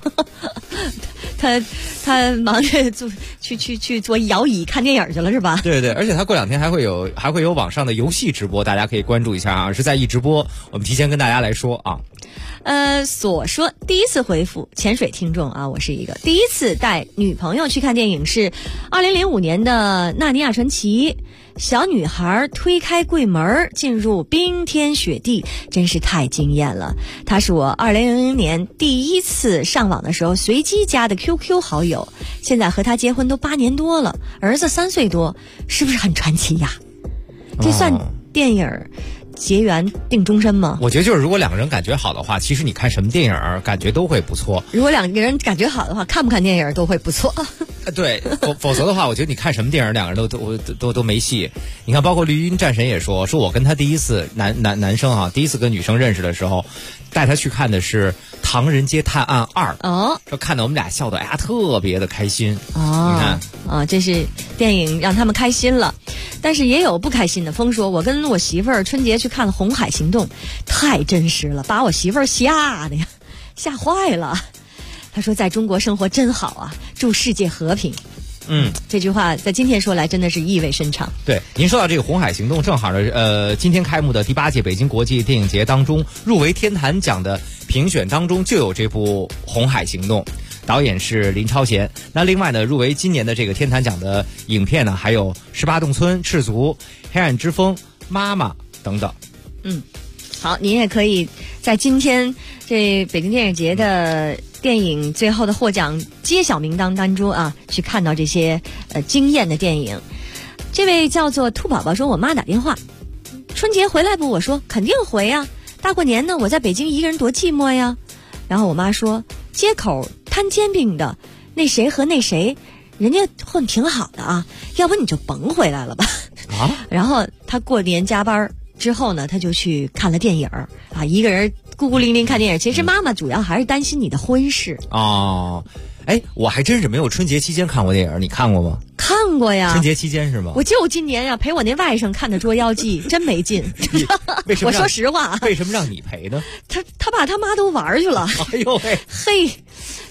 他忙着去做摇椅看电影去了是吧？ 对对，而且他过2天还会有网上的游戏直播，大家可以关注一下啊，是在一直播，我们提前跟大家来说啊。 所说第一次回复潜水听众啊，我是一个第一次带女朋友去看电影是2005年的《纳尼亚传奇》，小女孩推开柜门进入冰天雪地，真是太惊艳了。她是我2000年第一次上网的时候随机加的 QQ 好友，现在和她结婚都8年多了，儿子3岁多，是不是很传奇呀？这算电影结缘定终身吗？ 我觉得就是如果2个人感觉好的话，其实你看什么电影感觉都会不错。 如果2个人感觉好的话，看不看电影都会不错。 对，否则的话，我觉得你看什么电影2个人都没戏。你看，包括绿茵战神也说我跟他第一次男生啊，第一次跟女生认识的时候，带他去看的是《唐人街探案2》哦，说看到我们俩笑得特别的开心哦。你看啊，这是电影让他们开心了，但是也有不开心的。风说，我跟我媳妇儿春节去看了《红海行动》，太真实了，把我媳妇儿吓坏了。他说在中国生活真好啊，祝世界和平。这句话在今天说来真的是意味深长。 对，您说到这个《红海行动》，正好呢，今天开幕的第8届北京国际电影节当中，入围天坛奖的评选当中就有这部《红海行动》，导演是林超贤。那另外呢，入围今年的这个天坛奖的影片呢，还有《18洞村》、《赤足》、《黑暗之风》、《妈妈》等等。 好，您也可以在今天这北京电影节的电影最后的获奖揭晓名单当中啊，去看到这些惊艳的电影。这位叫做兔宝宝说，我妈打电话，春节回来不？我说肯定回啊，大过年呢，我在北京一个人多寂寞呀。然后我妈说，街口摊煎饼的那谁和那谁，人家混挺好的啊，要不你就甭回来了吧。然后他过年加班之后呢，他就去看了电影啊，一个人孤孤零零看电影。其实妈妈主要还是担心你的婚事哦。 我还真是没有春节期间看过电影，你看过吗？ 看过呀， 春节期间是吗？ 我就今年呀陪我那外甥看的《捉妖记》，真没劲。 为什么？ 我说实话， 为什么让你陪呢？ 他爸他妈都玩去了。 哎呦喂， 嘿，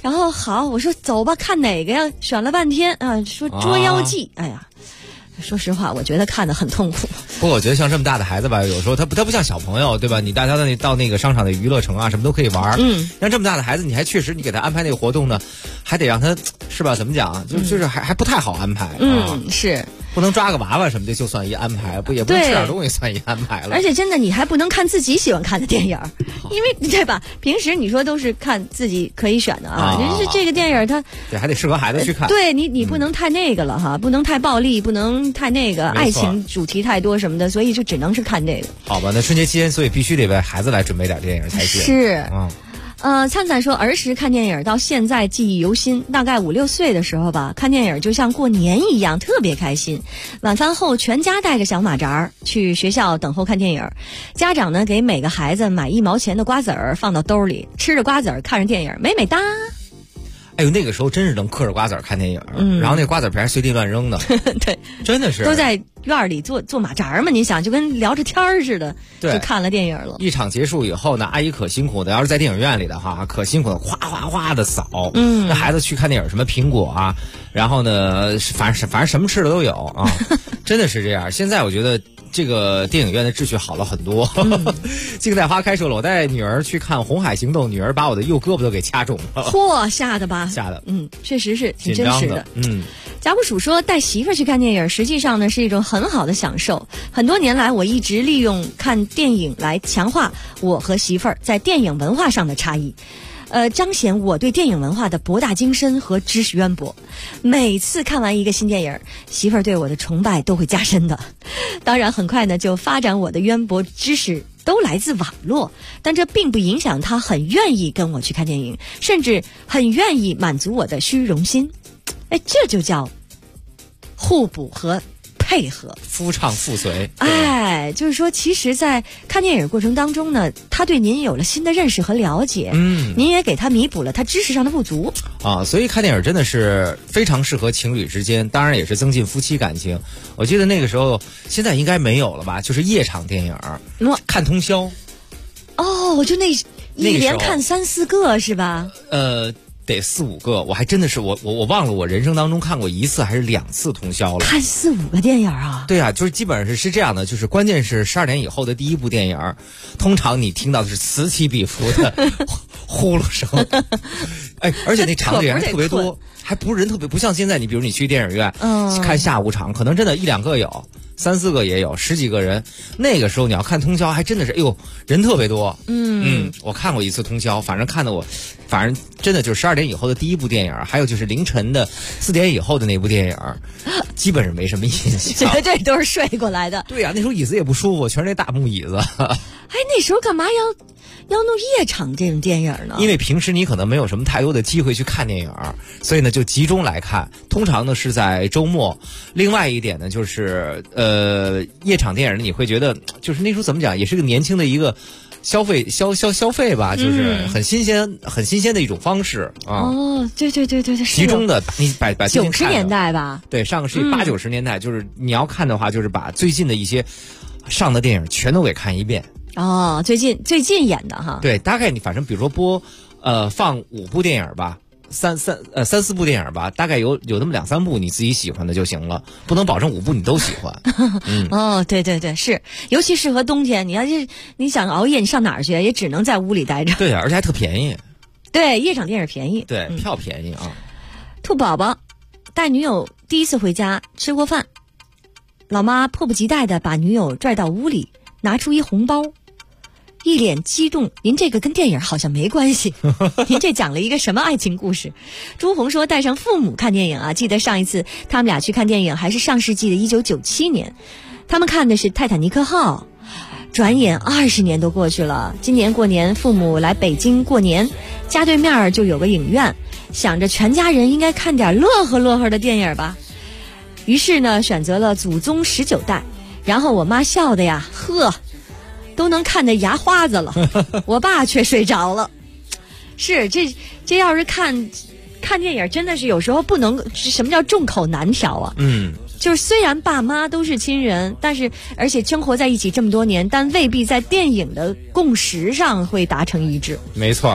然后好，我说走吧，看哪个呀？选了半天啊，说《捉妖记》。哎呀，说实话，我觉得看得很痛苦。 不过我觉得像这么大的孩子吧，有时候他不像小朋友，对吧？你带他到那个商场的娱乐城啊，什么都可以玩。像这么大的孩子，你还确实你给他安排那个活动呢，还得让他是吧？怎么讲？就是还不太好安排。 是。 不能抓个娃娃什么的就算一安排，也不能吃点东西算一安排了。 而且真的，你还不能看自己喜欢看的电影，因为对吧？平时你说都是看自己可以选的啊，人是这个电影它对还得适合孩子去看。 对你不能太那个了哈，不能太暴力，不能太那个爱情主题太多什么的，所以就只能是看这个。 好吧，那春节期间，所以必须得为孩子来准备点电影才行。 是。灿灿说儿时看电影到现在记忆犹新，大概5、6岁的时候吧，看电影就像过年一样，特别开心。晚饭后全家带着小马扎去学校等候看电影，家长呢给每个孩子买1毛钱的瓜子儿放到兜里，吃着瓜子儿看着电影，美美哒。 哎呦，那个时候真是能嗑着瓜子儿看电影，然后那瓜子皮还随地乱扔的。 对， 真的是都在院里做马扎嘛，你想就跟聊着天儿似的，就看了电影了。 一场结束以后呢，阿姨可辛苦的，要是在电影院里的话，可辛苦的，哗哗哗的扫。那孩子去看电影，什么苹果啊，然后呢，反正什么吃的都有啊，真的是这样。现在我觉得这个电影院的秩序好了很多。静待花开说了，我带女儿去看《红海行动》，女儿把我的右胳膊都给掐中了。 嚯，吓的吧？ 吓的， 确实是挺真实的。甲骨鼠说，带媳妇儿去看电影，实际上呢是一种很好的享受。很多年来，我一直利用看电影来强化我和媳妇儿在电影文化上的差异。彰显我对电影文化的博大精深和知识渊博。每次看完一个新电影，媳妇儿对我的崇拜都会加深的。当然，很快呢就发展我的渊博知识都来自网络，但这并不影响她很愿意跟我去看电影，甚至很愿意满足我的虚荣心。哎，这就叫互补和配合， 夫唱妇随。 哎，就是说，其实，在看电影过程当中呢，他对您有了新的认识和了解，您也给他弥补了他知识上的不足啊。所以看电影真的是非常适合情侣之间，当然也是增进夫妻感情。我记得那个时候，现在应该没有了吧？就是夜场电影，看通宵。 哦，就那一连看3、4个是吧？ 得4、5个，我还真的是我忘了我人生当中看过1次还是2次通宵了。 看4、5个电影啊？ 对啊，就是基本上是这样的，就是关键是12点以后的第一部电影，通常你听到的是此起彼伏的呼噜声，哎，而且那场里人还特别多，还不是人特别，不像现在你比如你去电影院看下午场，可能真的1、2个有。3、4个也有，10几个人。那个时候你要看通宵，还真的是，哎呦，人特别多。我看过1次通宵，反正看的我，反正真的就是12点以后的第一部电影，还有就是凌晨的4点以后的那部电影，基本上没什么印象。 绝对都是睡过来的。 对呀，那时候椅子也不舒服，全是那大木椅子。 哎，那时候干嘛要弄夜场这种电影呢？ 因为平时你可能没有什么太多的机会去看电影，所以呢就集中来看。通常呢是在周末。另外一点呢就是夜场电影你会觉得就是那时候怎么讲，也是个年轻的一个消费吧，就是很新鲜的一种方式啊。 哦，对， 集中的你把 90年代吧， 对，上个世纪80、90年代，就是你要看的话，就是把最近的一些上的电影全都给看一遍。 哦，最近演的哈。 对，大概你反正比如说放5部电影吧，3、4部电影吧，大概有那么2、3部你自己喜欢的就行了，不能保证5部你都喜欢。 哦，对，是，尤其适合冬天，你要是你想熬夜，你上哪儿去？也只能在屋里待着。 对，而且还特便宜。 对，夜场电影便宜。 对，票便宜啊。 兔宝宝带女友第一次回家吃过饭，老妈迫不及待地把女友拽到屋里，拿出一红包。一脸激动，您这个跟电影好像没关系，您这讲了一个什么爱情故事？朱红说带上父母看电影啊，记得上一次他们俩去看电影还是上世纪的1997年，他们看的是泰坦尼克号。转眼20年都过去了，今年过年父母来北京过年，家对面就有个影院，想着全家人应该看点乐呵的电影吧，于是呢选择了祖宗19代，然后我妈笑的呀，呵，都能看得牙花子了，我爸却睡着了。是这要是看电影，真的是有时候不能，什么叫众口难调啊？就是虽然爸妈都是亲人，但是而且生活在一起这么多年，但未必在电影的共识上会达成一致。 没错。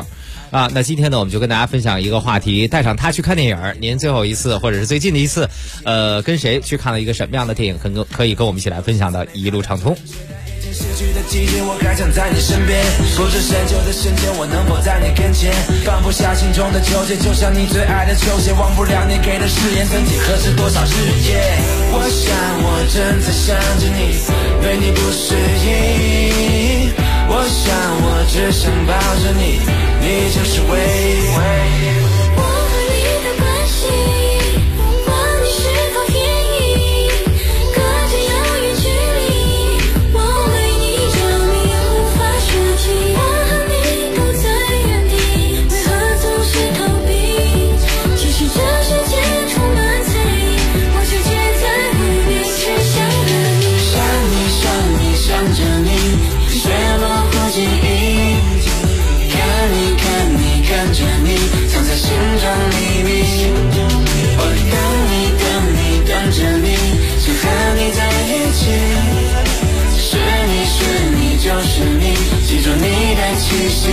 啊，那今天呢，我们就跟大家分享一个话题，带上他去看电影。您最后一次或者是最近的一次，跟谁去看了一个什么样的电影？可以跟我们一起来分享的一路畅通。 失去的季节，我还想在你身边，不知深秋的瞬间，我能否在你跟前，放不下心中的纠结，就像你最爱的球鞋，忘不了你给的誓言，曾几何时多少日夜，我想我正在想着你，对你不适应，我想我只想抱着你，你就是唯一。我和你的关系，问你是否愿意，隔着遥远距离，我为你着迷，无法舍弃。我和你都在原地，为何总是逃避？其实这世界充满猜疑，我却却在乎你，只想着你，想你想你想着你，雪落过记忆，看你看你看着你，藏在心中秘密。我等你等你等着你，想和你在一起，是你是你就是你，记住你的气息。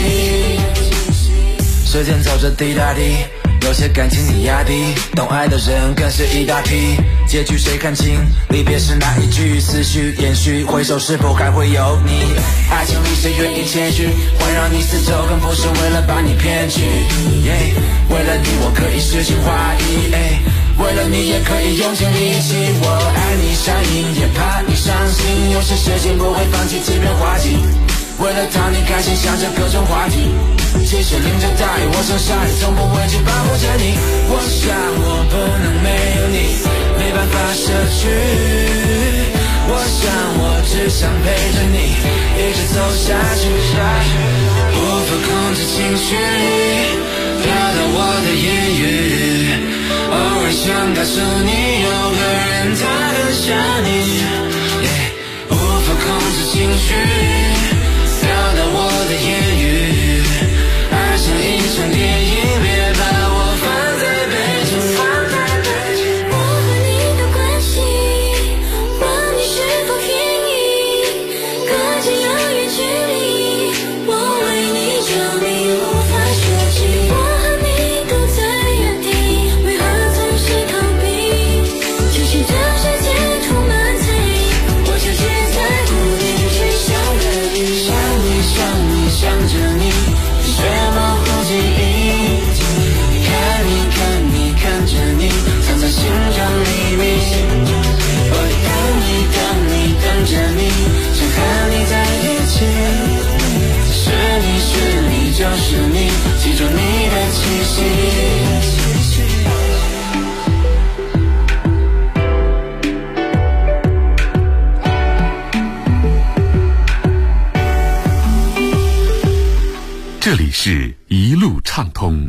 时间走着滴答滴，有些感情你压低，懂爱的人更是一大批，结局谁看清？离别时那一句，思绪延续，回首是否还会有你？爱情里谁愿意谦虚，环绕你四周，更不是为了把你骗去。为了你我可以诗情画意，为了你也可以用尽力气。我爱你上瘾，也怕你伤心，有些事情不会放弃，即便滑稽。为了讨你开心，想着各种话题，即使淋着大雨，我想下雨，从不畏惧保护着你。我想我不能没有你，没办法舍去。我想我只想陪着你，一直走下去。无法控制情绪，飘到我的言语，偶尔想告诉你，有个人他很想你。无法控制情绪，飘到我的言语，爱像一场电影，别把我放在背景。我和你的关系，问你是否愿意，隔着遥远距离，我为你着迷，无法舍弃。我和你都在原地，为何总是逃避？其实这世界充满猜疑，我就只在乎你，只想着你，想你想你想着你，雪模糊记忆，看你看你看着你，藏在心中秘密。我等你等你等着你，想和你在一起，是你是你就是你，记住你的气息。 这里是一路畅通。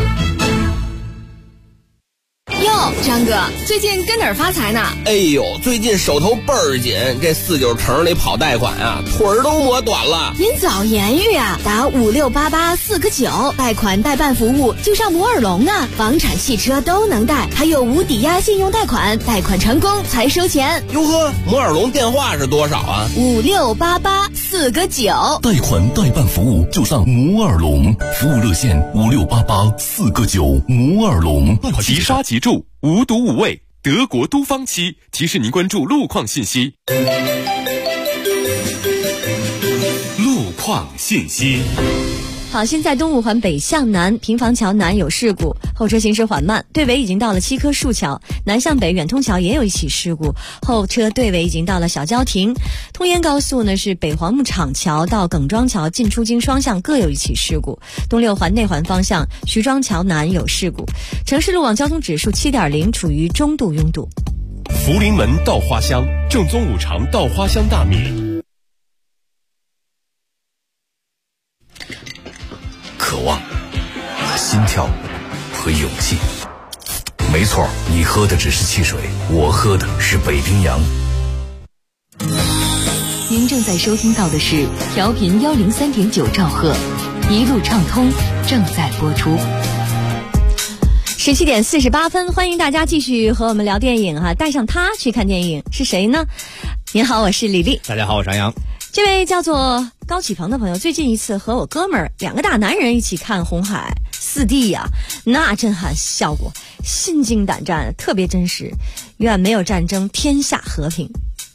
哟，张哥，最近跟哪儿发财呢？ 哎呦，最近手头倍儿紧，这49城里跑贷款啊，腿儿都磨短了。 您早言语啊，打5688-4个9，贷款代办服务就上摩尔龙啊，房产、汽车都能贷，还有无抵押信用贷款，贷款成功才收钱。 哟呵，摩尔龙电话是多少啊 ？5688-4个9， 贷款代办服务就上摩尔龙，服务热线5688-4个9，摩尔龙。 急刹急住，无毒无味，德国都方漆提示您关注路况信息。 路况信息。 好，现在东五环北向南平房桥南有事故，后车行驶缓慢，队尾已经到了7棵树桥，南向北远通桥也有一起事故，后车队尾已经到了小郊亭。通燕高速呢是北黄木厂桥到耿庄桥进出京双向各有一起事故，东六环内环方向徐庄桥南有事故。城市路网交通指数7.0，处于中度拥堵。 福临门稻花香，正宗五常稻花香大米。 渴望和心跳和勇气，没错，你喝的只是汽水，我喝的是北冰洋。 您正在收听到的是调频103.9兆赫，一路畅通正在播出。 17点48分，欢迎大家继续和我们聊电影哈，带上他去看电影是谁呢？您好，我是李丽。 大家好，我是杨洋。 这位叫做高启鹏的朋友，最近一次和我哥们儿2个大男人一起看红海4D 呀，那震撼效果，心惊胆战，特别真实。愿没有战争，天下和平。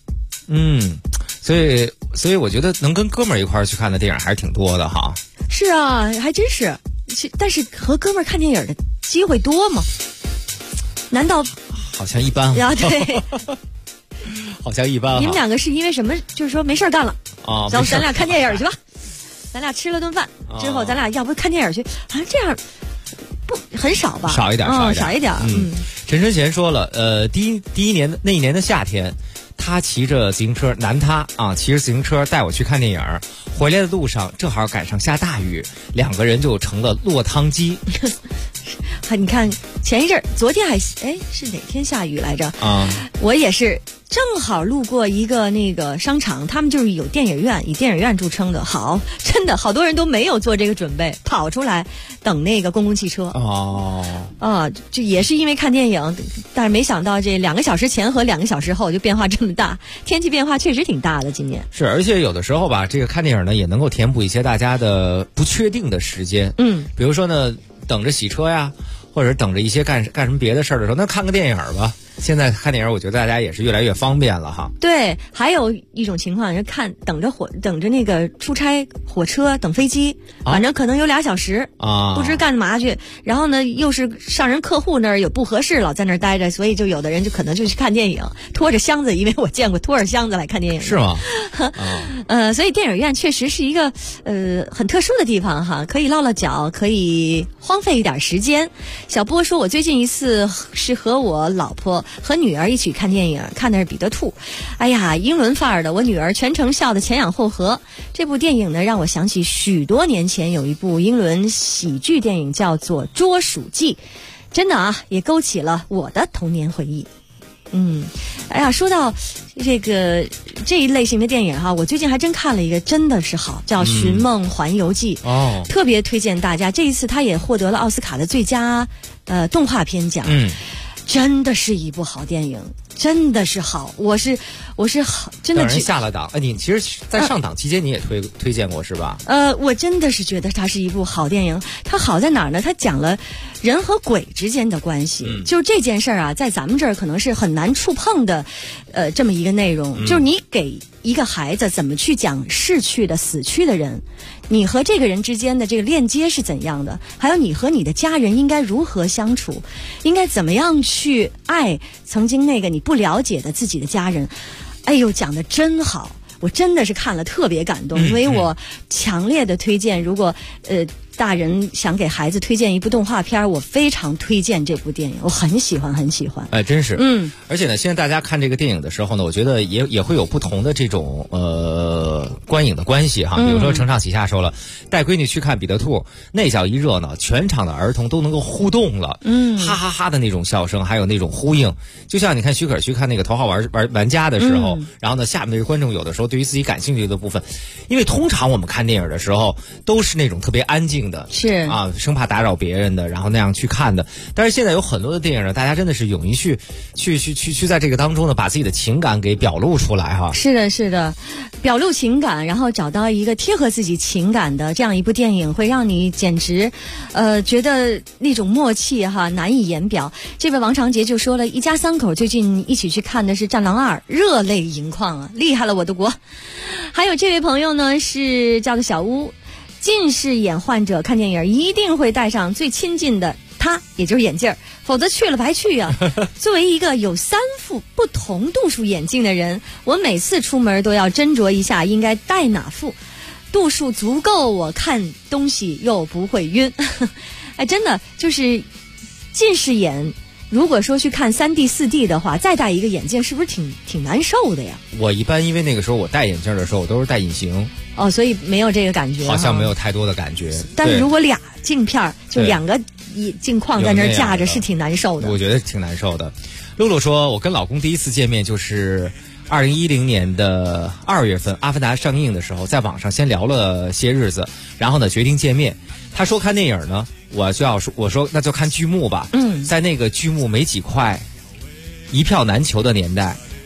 所以我觉得能跟哥们儿一块儿去看的电影还是挺多的哈。 是啊，还真是。但是和哥们儿看电影的机会多吗？难道好像一般啊？对， 好像一般。 你们2个是因为什么？就是说没事干了啊？咱俩看电影去吧。咱俩吃了顿饭之后，咱俩要不看电影去？好像这样不很少吧？ 少一点。陈春贤说了，第一年那一年的夏天。他骑着自行车，骑着自行车带我去看电影，回来的路上正好赶上下大雨，2个人就成了落汤鸡。 你看前一阵昨天是哪天下雨来着？我也是正好路过一个那个商场，他们就是有电影院，以电影院著称的。真的好多人都没有做这个准备，跑出来等那个公共汽车。这也是因为看电影，但是没想到这2个小时前和2个小时后就变化这么大，天气变化确实挺大的。今年是，而且有的时候吧，这个看电影呢也能够填补一些大家的不确定的时间。比如说呢，等着洗车呀，或者等着一些干什么别的事儿的时候，那看个电影吧。现在看电影，我觉得大家也是越来越方便了哈。 对，还有一种情况是等着那个出差火车等飞机，反正可能有2小时啊，不知干嘛去。然后呢，又是上人客户那儿有不合适了，在那儿待着，所以就有的人就可能就去看电影，拖着箱子，因为我见过拖着箱子来看电影。 是吗？ 所以电影院确实是一个很特殊的地方哈，可以落落脚，可以荒废一点时间。小波说，我最近一次是和我老婆和女儿一起看电影，看的是彼得兔。哎呀，英伦范儿的，我女儿全程笑得前仰后合。这部电影呢，让我想起许多年前有一部英伦喜剧电影叫做《捉鼠记》，真的啊，也勾起了我的童年回忆。哎呀，说到这一类型的电影哈，我最近还真看了一个，真的是好，叫《寻梦环游记》特别推荐大家。这一次他也获得了奥斯卡的最佳动画片奖。真的是一部好电影，真的是好，我是好，真的。 有人下了档，你其实，在上档期间你也推荐过是吧？ 我真的是觉得它是一部好电影。它好在哪儿呢？它讲了人和鬼之间的关系。就是这件事儿啊，在咱们这儿可能是很难触碰的，这么一个内容。就是你给一个孩子怎么去讲逝去的、死去的人，你和这个人之间的这个链接是怎样的？还有你和你的家人应该如何相处？应该怎么样去爱曾经那个你不了解的自己的家人？哎呦，讲得真好，我真的是看了特别感动，所以我强烈的推荐，如果大人想给孩子推荐一部动画片，我非常推荐这部电影，我很喜欢。 哎，真是。而且呢，现在大家看这个电影的时候呢，我觉得也会有不同的这种观影的关系哈。比如说程畅喜下说了，带闺女去看彼得兔，那叫一热闹，全场的儿童都能够互动了，哈哈哈的那种笑声，还有那种呼应，就像你看许可去看那个头号玩家的时候，然后呢，下面那个观众有的时候对于自己感兴趣的部分，因为通常我们看电影的时候都是那种特别安静的， 是啊，生怕打扰别人的，然后那样去看的。但是现在有很多的电影呢，大家真的是勇于去在这个当中呢，把自己的情感给表露出来哈。 是的，表露情感，然后找到一个贴合自己情感的这样一部电影，会让你简直觉得那种默契哈难以言表。这位王长杰就说了，一家3口最近一起去看的是《战狼2》，热泪盈眶啊，厉害了我的国。还有这位朋友呢，是叫做小屋，近视眼患者看电影一定会戴上最亲近的它，也就是眼镜，否则去了白去啊。作为一个有3副不同度数眼镜的人，我每次出门都要斟酌一下应该戴哪副，度数足够我看东西又不会晕。哎，真的就是近视眼，如果说去看3D 4D 的话，再戴一个眼镜是不是挺难受的呀？ 我一般因为那个时候我戴眼镜的时候我都是戴隐形， 所以没有这个感觉， 好像没有太多的感觉。 但是如果俩镜片就2个镜框在那儿架着，是挺难受的。 我觉得挺难受的。露露说，我跟老公第一次见面就是2010年的2月份，《阿凡达》上映的时候，在网上先聊了些日子，然后呢决定见面。他说看电影呢，我说那就看剧目吧。在那个剧目没几块，一票难求的年代，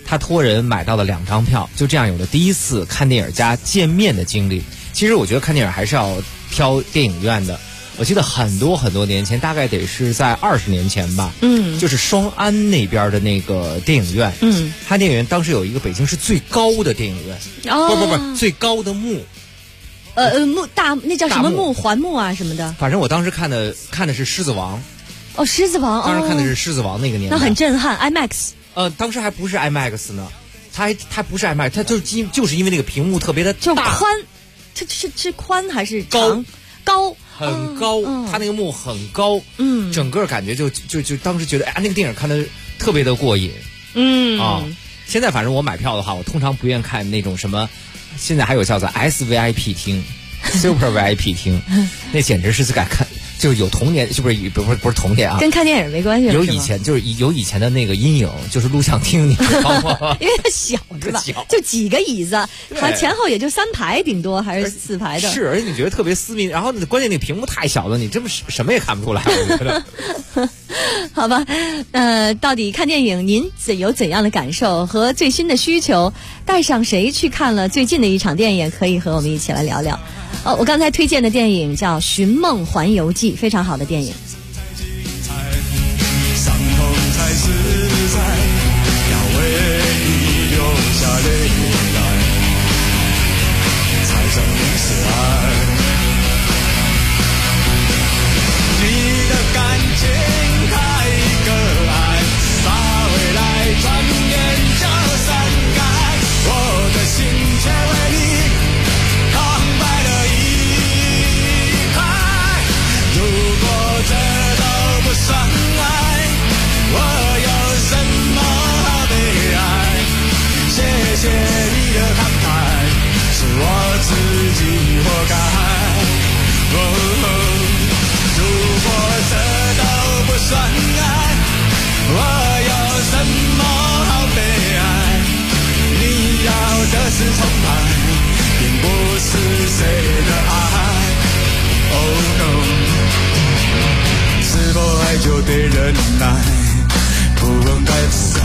他托人买到了2张票，就这样有了第一次看电影加见面的经历。其实我觉得看电影还是要挑电影院的。我记得很多很多年前，大概得是在20年前吧，就是双安那边的那个电影院，它电影院当时有一个北京市最高的电影院，不最高的幕， 那叫什么幕？环幕啊什么的。 反正我当时看的是狮子王。 哦，狮子王， 当时看的是狮子王那个年代， 那很震撼 ，IMAX。 当时还不是 IMAX 呢，它不是 IMAX， 它就是因为那个屏幕特别的大， 就宽，是宽还是长？高， 很高，它那个幕很高，整个感觉就当时觉得，哎，那个电影看的特别的过瘾，现在反正我买票的话，我通常不愿看那种什么，现在还有叫做 SVIP 厅，Super VIP 厅，那简直是在看。就是有童年，是不是童年啊？ 跟看电影没关系。 有以前就是有以前的那个阴影，就是录像厅，你知道吗？ 因为它小是吧？就几个椅子，它前后也就3排，顶多还是4排的。 是，而且你觉得特别私密，然后关键那屏幕太小了，你这么什么也看不出来。我觉得。 好吧，到底看电影您有怎样的感受和最新的需求？带上谁去看了最近的一场电影？可以和我们一起来聊聊。我刚才推荐的电影叫《寻梦环游记》，非常好的电影。伤痛才实在，要为你流下泪来，才证明是爱。你的感情太可爱，撒回来转眼就散开，我的心却为你空白了一块。如果这都不算爱，我有什么好悲哀？谢谢你的慷慨，是我自己活该。如果这都不算爱，我有什么好悲哀？你要的是崇拜，并不是谁的爱。Oh no， 是否爱就得忍耐，不问该不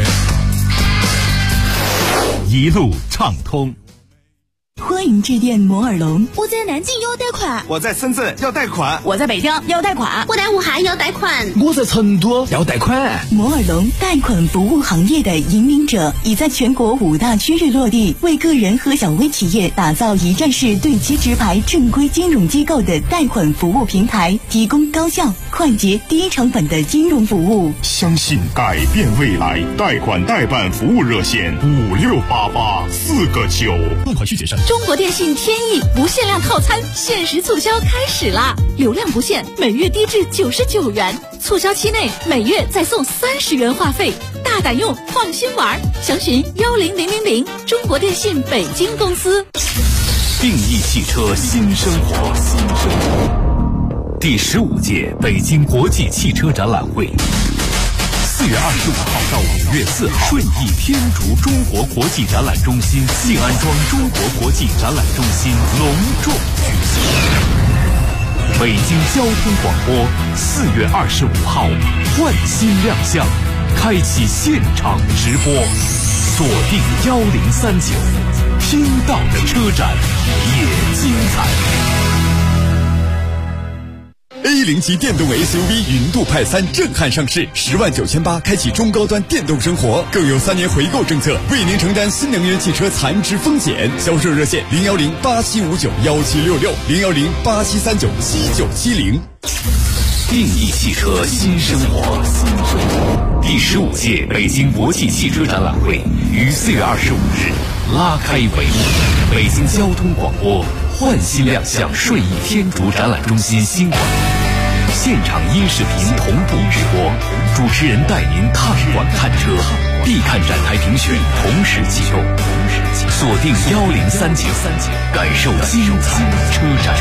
该。 一路畅通。 欢迎致电摩尔龙。 我在南京要贷款， 我在深圳要贷款， 我在北京要贷款， 我在武汉要贷款， 我在成都要贷款。 摩尔龙贷款服务行业的引领者，已在全国5大区域落地，为个人和小微企业打造一站式对接直排正规金融机构的贷款服务平台，提供高效、快捷、低成本的金融服务。 相信改变未来，贷款代办服务热线5688 4个9， 办款需谨慎。 中国电信天翼不限量套餐限时促销开始啦！流量不限，每月低至99元，促销期内每月再送30元话费，大胆用，放心玩。详询10000，中国电信北京公司。 定义汽车新生活，第15届北京国际汽车展览会，4月25号到5月4号，顺义天竺中国国际展览中心静安庄中国国际展览中心隆重举行。北京交通广播4月25号换新亮相，开启现场直播，锁定1039，听到的车展也精彩。 A0级电动 SUV 云度派3震撼上市，10.98万开启中高端电动生活，更有3年回购政策，为您承担新能源汽车残值风险。销售热线01087591766 01087397970。 定义汽车新生活，第15届北京国际汽车展览会于4月25日拉开帷幕。北京交通广播换新亮相顺义天竺展览中心新馆，现场音视频同步直播，主持人带您探馆看车，必看展台评选同时启动，锁定1039，感受精彩车展。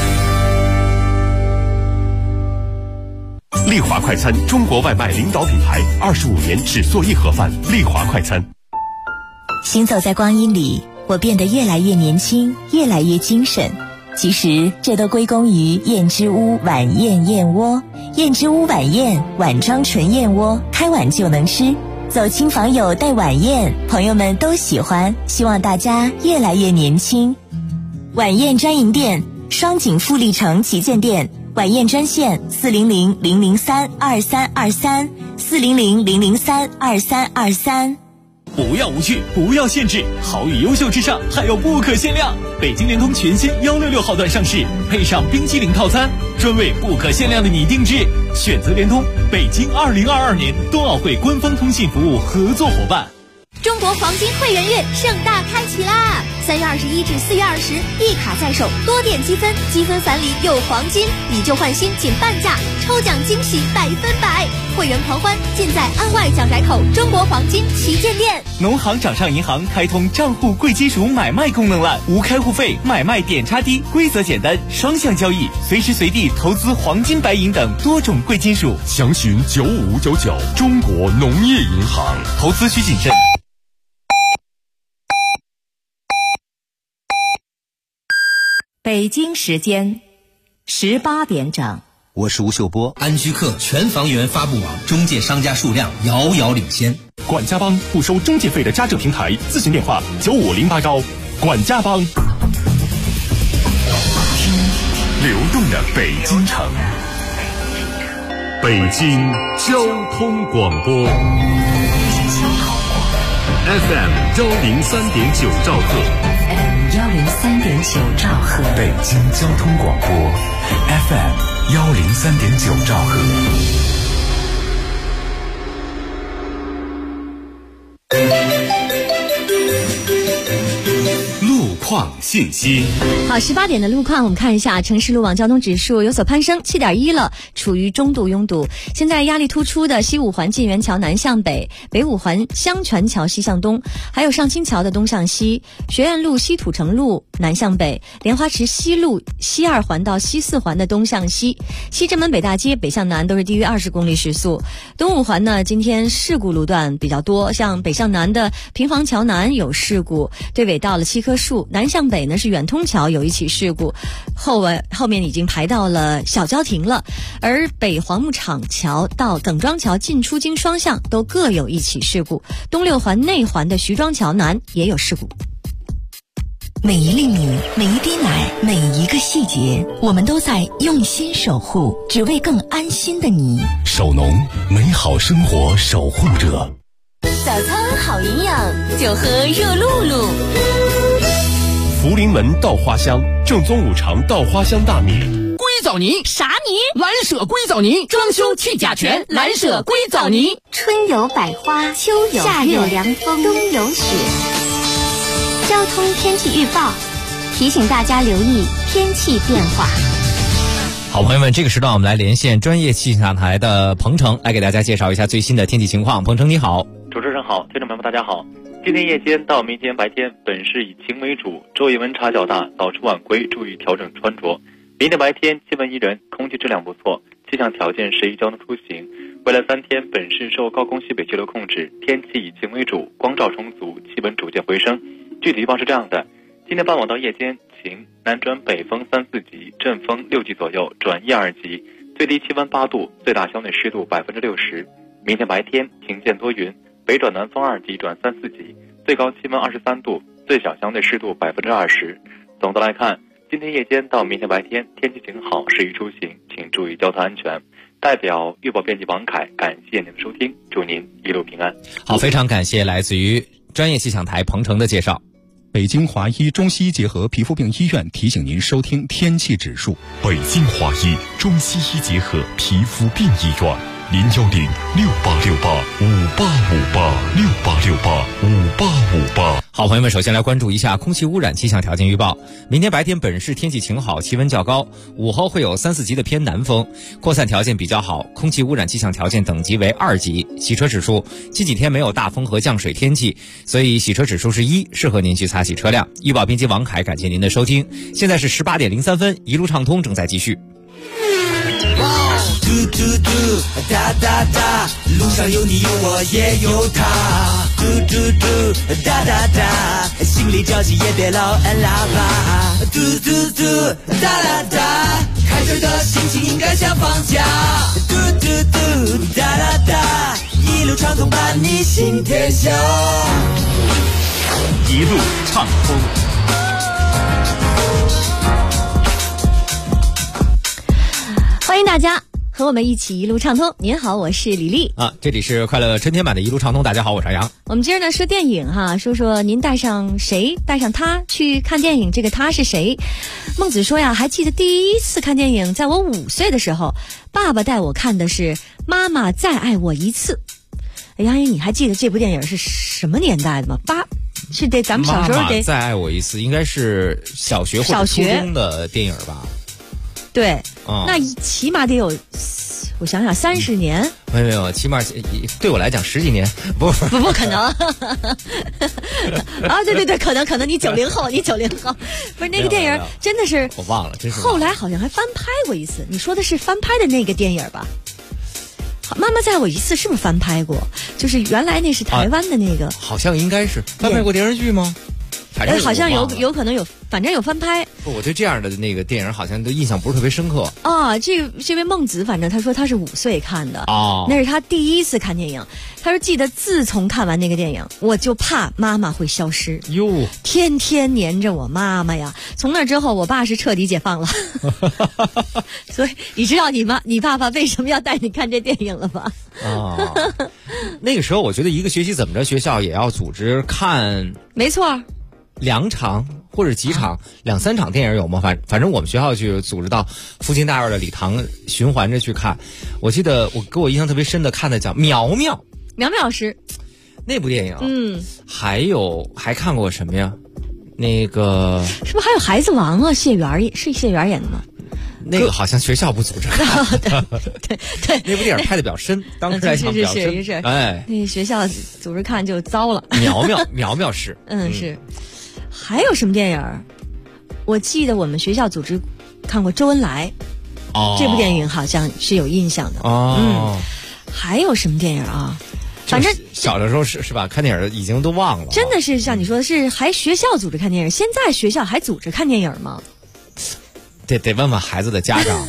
丽华快餐，中国外卖领导品牌，25年只做一盒饭。丽华快餐。 行走在光阴里，我变得越来越年轻，越来越精神。其实这都归功于燕之屋晚宴燕窝。燕之屋晚宴，碗装纯燕窝，开碗就能吃。 走亲访友带晚宴，朋友们都喜欢，希望大家越来越年轻。晚宴专营店，双井富力城旗舰店，晚宴专线400-003-2323，400-003-2323。 不要无趣，不要限制，好与优秀之上还有不可限量。北京联通全新166号段上市，配上冰激凌套餐，专为不可限量的你定制。选择联通，北京2022年冬奥会官方通信服务合作伙伴。 中国黄金会员月盛大开启啦！3月21至4月20，一卡在手，多点积分，积分返礼有黄金，以旧换新仅半价，抽奖惊喜100%，会员狂欢尽在安外蒋宅口中国黄金旗舰店。 农行掌上银行开通账户贵金属买卖功能了，无开户费，买卖点差低，规则简单，双向交易，随时随地投资黄金、白银等多种贵金属。 详询9599，中国农业银行。 投资需谨慎。 北京时间18点整， 我是吴秀波。安居客全房源发布网中介商家数量遥遥领先。 管家帮不收中介费的家政平台，咨询电话95089。管家帮。听流动的北京城，北京交通广播 FM 103.9兆赫。103.9兆赫，北京交通广播 FM 103.9兆赫。 路况信息。 好，18点的路况，我们看一下城市路网交通指数有所攀升，7.1了，处于中度拥堵。现在压力突出的西五环晋源桥南向北，北五环香泉桥西向东，还有上清桥的东向西，学院路西土城路南向北，莲花池西路西2环到西4环的东向西，西直门北大街北向南都是低于20公里时速。东五环呢，今天事故路段比较多，像北向南的平房桥南有事故，对尾到了7棵树，南向北呢是远通桥有一起事故，后面已经排到了小交亭了。而北黄木厂桥到耿庄桥进出京双向都各有一起事故，东6环内环的徐庄桥南也有事故。 每一粒米，每一滴奶，每一个细节，我们都在用心守护，只为更安心的你。 守农，美好生活守护者。 早餐好营养，就喝热露露。 福临门稻花香，正宗5常稻花香大米。 硅藻泥啥泥？蓝舍硅藻泥，装修去甲醛，蓝舍硅藻泥。 春有百花，秋有夏有凉风，冬有雪。交通天气预报提醒大家留意天气变化。 好朋友们，这个时段我们来连线专业气象台的彭程，来给大家介绍一下最新的天气情况。彭程你好。 主持人好，听众朋友们大家好。今天夜间到明天白天，本市以晴为主，昼夜温差较大，早出晚归注意调整穿着。明天白天气温宜人，空气质量不错，气象条件适宜交通出行。未来3天，本市受高空西北气流控制，天气以晴为主，光照充足，气温逐渐回升。具体预报是这样的：今天傍晚到夜间晴，南转北风3、4级，阵风6级左右转1、2级，最低气温8度，最大相对湿度60%。明天白天晴间多云，北转南风2级转3、4级，最高气温23度，最小相对湿度20%。总的来看，今天夜间到明天白天天气晴好，适宜出行，请注意交通安全。代表预报编辑王凯，感谢您的收听，祝您一路平安。 好，非常感谢来自于专业气象台彭程的介绍。 北京华医中西医结合皮肤病医院提醒您收听天气指数。 北京华医中西医结合皮肤病医院，010-6868-5858，6858-5858。 好朋友们，首先来关注一下空气污染气象条件预报。明天白天本市天气晴好，气温较高，午后会有3、4级的偏南风，扩散条件比较好，空气污染气象条件等级为2级。洗车指数，近几天没有大风和降水天气，所以洗车指数是1，适合您去擦洗车辆。预报编辑王凯，感谢您的收听。现在是18点03分，一路畅通正在继续。 嘟嘟嘟，哒哒哒，路上有你有我也有他，嘟嘟嘟，哒哒哒，心里着急也别老按喇叭，嘟嘟嘟，哒哒哒，开车的心情应该像放假，嘟嘟嘟，哒哒哒， 一路畅通伴你行天下， 一路畅通。 欢迎大家和我们一起一路畅通。您好，我是李丽啊，这里是快乐春天版的一路畅通。大家好，我是杨。 我们今儿呢说电影哈，说说您带上谁，带上他去看电影，这个他是谁？孟子说呀，还记得第一次看电影，在我5岁的时候，爸爸带我看的是《妈妈再爱我一次》。杨颖，你还记得这部电影是什么年代的吗？是得咱们小时候得。 妈妈再爱我一次，应该是小学或者初中的电影吧？ 对，那起码得有，我想想30年。 没有，起码对我来讲10几年，不可能。啊，对，可能你90后，你90后，不是那个电影真的是我忘了，真是后来好像还翻拍过一次。你说的是翻拍的那个电影吧？妈妈载我一次是不是翻拍过？就是原来那是台湾的那个， 好像应该是翻拍过电视剧吗？反正好像有可能有，反正有翻拍。 我对这样的那个电影好像都印象不是特别深刻。 这位孟子，反正他说他是5岁看的，那是他第一次看电影。他说记得自从看完那个电影，我就怕妈妈会消失，天天黏着我妈妈呀。从那之后，我爸是彻底解放了。所以你知道你爸爸为什么要带你看这电影了吧？ 那个时候我觉得一个学期怎么着，学校也要组织看， 没错。 2场或者几场2、3场电影有吗？反正我们学校就组织到附近大院的礼堂循环着去看。我记得给我印象特别深的看的叫苗苗老师那部电影，还看过什么呀？那个是不是还有孩子王啊？谢元演的吗？ 那个好像学校不组织看。对，那部电影拍的比较深，当时来讲比较深。 是，那学校组织看就糟了。苗苗是，是。还有什么电影？我记得我们学校组织看过周恩来，这部电影好像是有印象的。还有什么电影啊？反正小的时候是吧？看电影已经都忘了。 真的是像你说的是，还学校组织看电影？现在学校还组织看电影吗？ 得问问孩子的家长，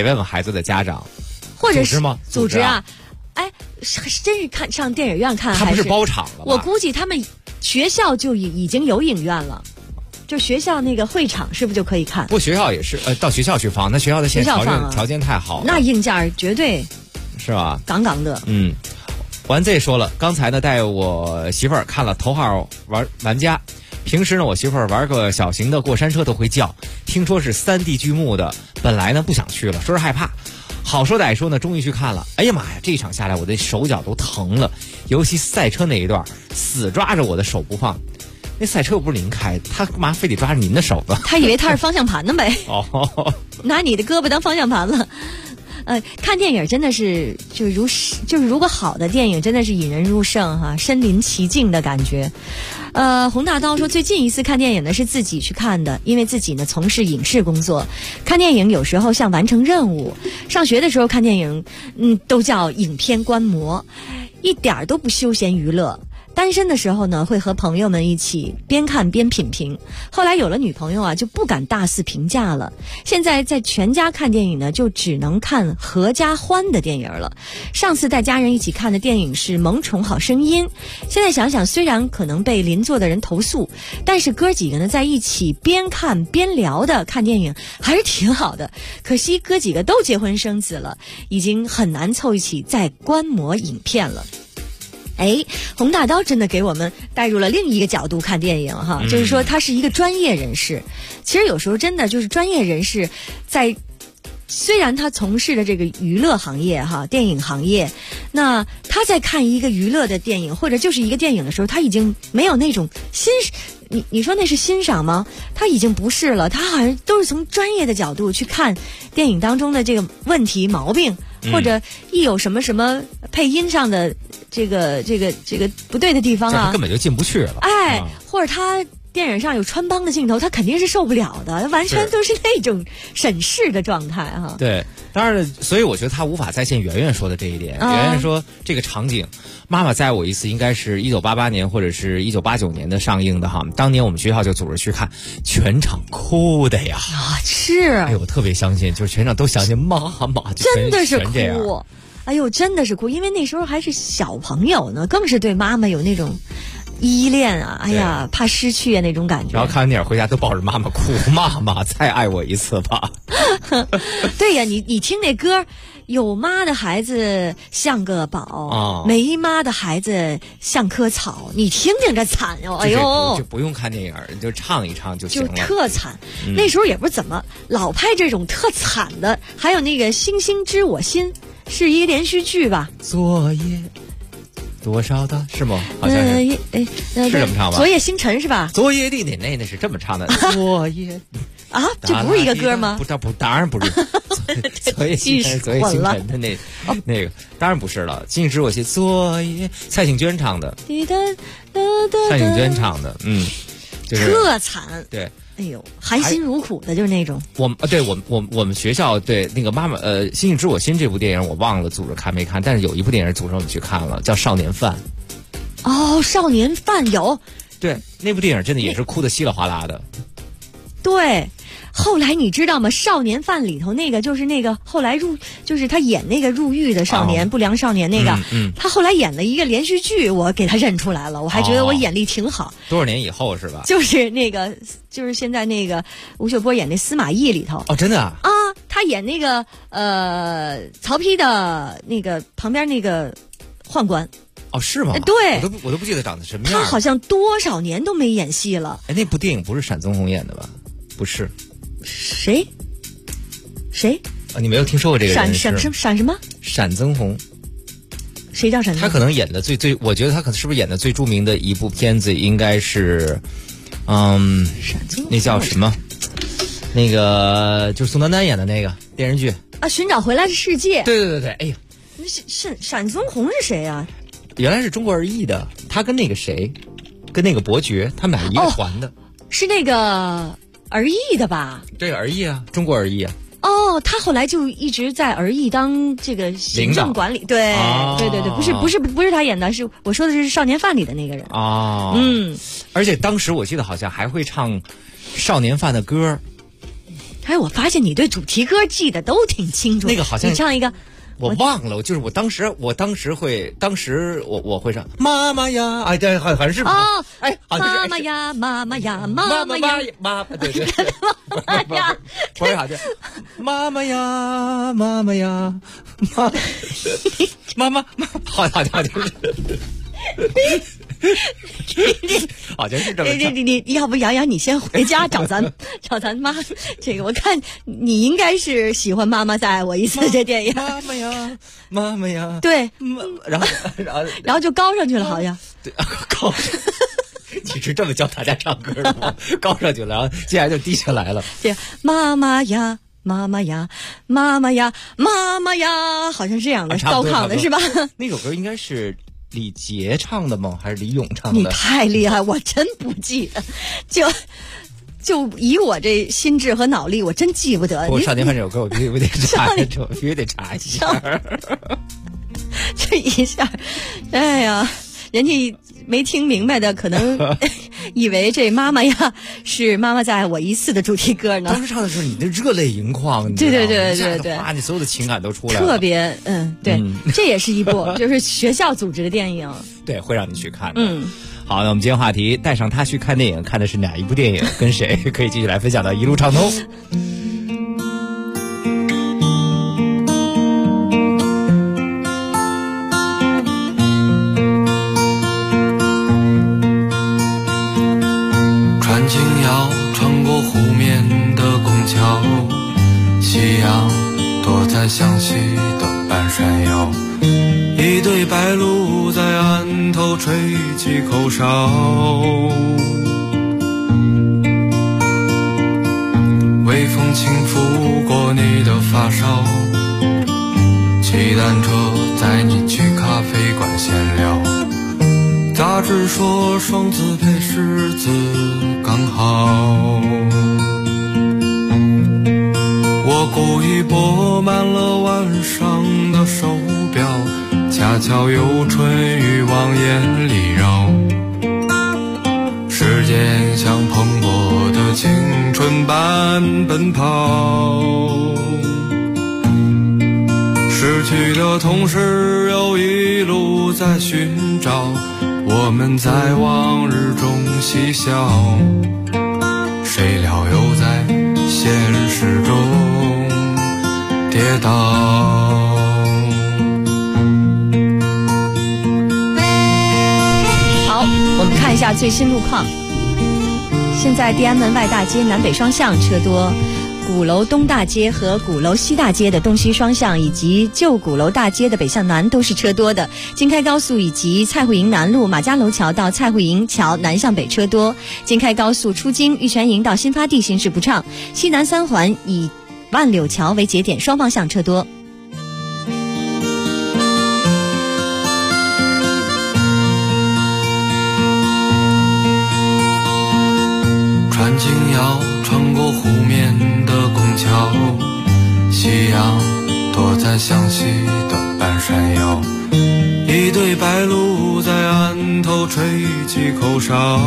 或者是组织吗？ 组织啊！哎，真是上电影院看， 他不是包场了吧？ 我估计他们学校就已经有影院了，就学校那个会场是不是就可以看？ 不，学校也是，到学校去放。那学校的现在条件太好了， 那硬件绝对是吧？ 杠杠的。 完这说了，刚才呢带我媳妇儿看了《头号玩家》。平时呢，我媳妇儿玩个小型的过山车都会叫，听说是3D 剧目的，本来呢不想去了，说是害怕。好说歹说呢，终于去看了。哎呀妈呀，这一场下来我的手脚都疼了，尤其赛车那一段，死抓着我的手不放。那赛车又不是您开，他干嘛非得抓着您的手呢？ 他以为他是方向盘呢呗。拿你的胳膊当方向盘了。看电影真的是就是如果好的电影真的是引人入胜哈，身临其境的感觉。洪大刀说最近一次看电影呢是自己去看的，因为自己呢从事影视工作，看电影有时候像完成任务。上学的时候看电影，都叫影片观摩，一点都不休闲娱乐。单身的时候呢，会和朋友们一起边看边品评。后来有了女朋友啊，就不敢大肆评价了。现在在全家看电影呢，就只能看合家欢的电影了。上次带家人一起看的电影是《萌宠好声音》。现在想想，虽然可能被邻座的人投诉，但是哥几个呢在一起边看边聊的看电影还是挺好的。可惜哥几个都结婚生子了，已经很难凑一起再观摩影片了。洪大刀真的给我们带入了另一个角度看电影哈，就是说他是一个专业人士。其实有时候真的就是专业人士在虽然他从事的这个娱乐行业哈，电影行业，那他在看一个娱乐的电影或者就是一个电影的时候，他已经没有那种你说那是欣赏吗？他已经不是了，他好像都是从专业的角度去看电影当中的这个问题毛病，或者一有什么配音上的这个不对的地方啊， 根本就进不去了。 或者他电影上有穿帮的镜头，他肯定是受不了的，完全都是那种审视的状态哈。 对，当然，所以我觉得他无法再现圆圆说的这一点。圆圆说这个场景，妈妈载我一次应该是1988年或者是1989年的上映的哈。当年我们学校就组织去看，全场哭的呀。 是。 我特别相信，就是全场都相信妈妈， 真的是哭。 哎呦，真的是哭，因为那时候还是小朋友呢，更是对妈妈有那种依恋啊，哎呀，怕失去啊那种感觉。 然后看完电影回家都抱着妈妈哭，妈妈再爱我一次吧。 对呀，你听那歌，有妈的孩子像个宝，没妈的孩子像棵草。你听听这惨哦，哎呦， 就不用看电影，你就唱一唱就行了。 就特惨，那时候也不是怎么老拍这种特惨的，还有那个《星星知我心》是一个连续剧吧？ 昨夜多少的是吗？好像是，是这么唱吧？ 昨夜星辰是吧？ 昨夜的那是这么唱的。昨夜啊，这不是一个歌吗？ 不，当然不是。昨夜星辰的那个当然不是了。星星知我心，昨夜蔡幸娟唱的。蔡幸娟唱的，就是特惨。 对。 哎呦，含辛茹苦的，就是那种。 我们学校对那个妈妈《星星知我心》这部电影我忘了组织看没看，但是有一部电影组织我们去看了，叫《少年犯》。 哦，少年犯有。 对，那部电影真的也是哭得稀里哗啦的。 对。后来你知道吗？少年犯里头那个就是那个后来就是他演那个入狱的少年，不良少年那个，他后来演了一个连续剧，我给他认出来了，我还觉得我眼力挺好。 多少年以后是吧？ 就是那个，就是现在那个吴秀波演那司马懿里头。 哦，真的啊？ 啊，他演那个曹丕的那个旁边那个宦官。 哦，是吗？ 对， 我都不记得长得什么样。 他好像多少年都没演戏了。 哎，那部电影不是闪宗宏演的吧？不是。 谁？ 啊，你没有听说过这个人？ 闪什么？ 闪宗宏。 谁叫闪宗宏？ 他可能演的最，我觉得他可能是不是演的最著名的一部片子应该是， 闪宗宏那叫什么？那个就是宋丹丹演的那个电视剧啊，寻找回来的世界。 对，哎呀， 那是闪宗宏是谁啊？ 原来是中国儿艺的，他跟那个谁，跟那个伯爵，他们俩一个团的。 是那个儿艺的吧？ 对，儿艺啊，中国儿艺啊。 哦，他后来就一直在儿艺当这个行政管理。对，不是他演的，是我说的是《少年犯》里的那个人。 哦，而且当时我记得好像还会唱《少年犯》的歌。 哎，我发现你对主题歌记得都挺清楚。 那个好像你唱一个。 我忘了，就是我当时会唱妈妈呀，哎，对，好像是哦， 哎， 妈妈呀，妈妈呀，妈妈呀， 对，妈妈呀，不是好像妈妈呀，妈妈呀，妈妈，好像好像是这么。 你要不洋洋，你先回家找咱妈。这个我看你应该是喜欢《妈妈再爱我一次》这电影。 妈妈呀，妈妈呀。 对， 然后就高上去了，好像。 对，高。你是这么教大家唱歌的吗？高上去了，然后接下来就低下来了。 对，妈妈呀。妈妈呀，妈妈呀，妈妈呀，好像是这样的，高亢的是吧？ 那首歌应该是李杰唱的吗？还是李咏唱的？ 你太厉害，我真不记得，就以我这心智和脑力，我真记不得。 我少年犯这首歌，我必须得查一下。 这一下，哎呀，人家没听明白的，可能以为这妈妈呀是妈妈再爱我一次的主题歌呢。 当时唱的时候，你那热泪盈眶， 对， 哇，你所有的情感都出来了， 特别对，这也是一部就是学校组织的电影， 对，会让你去看的。好，那我们今天话题带上他去看电影，看的是哪一部电影？跟谁？可以继续来分享到一路畅通。 夕阳躲在向西的半山腰，一对白鹭在岸头吹起口哨。微风轻拂过你的发梢，骑单车载你去咖啡馆闲聊。杂志说双字配狮子刚好，我故意拨满了晚上的手表，恰巧有春雨往眼里绕。时间像蓬勃的青春般奔跑，时失去的同时又一路在寻找，我们在往日中嬉笑，谁料又在现实中跌倒。 好，我们看一下最新路况。现在地安门外大街南北双向车多，鼓楼东大街和鼓楼西大街的东西双向以及旧鼓楼大街的北向南都是车多的。京开高速以及蔡户营南路马家楼桥到蔡户营桥南向北车多。京开高速出京玉泉营到新发地行驶不畅，西南三环以万柳桥为节点，双方向车多。 穿金腰穿过湖面的拱桥，夕阳躲在湘西的半山腰，一对白鹭在岸头吹起口哨，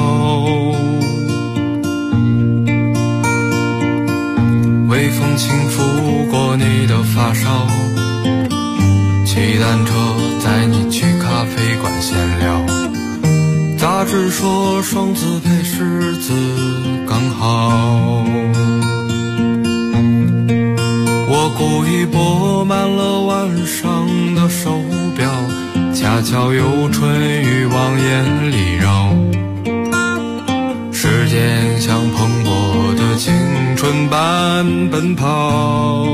微风轻拂过你的发梢，骑单车载你去咖啡馆闲聊，杂志说双字配诗字刚好，我故意拨慢了晚上的手表，恰巧有春雨往眼里绕，时间像蓬勃的青春般奔跑，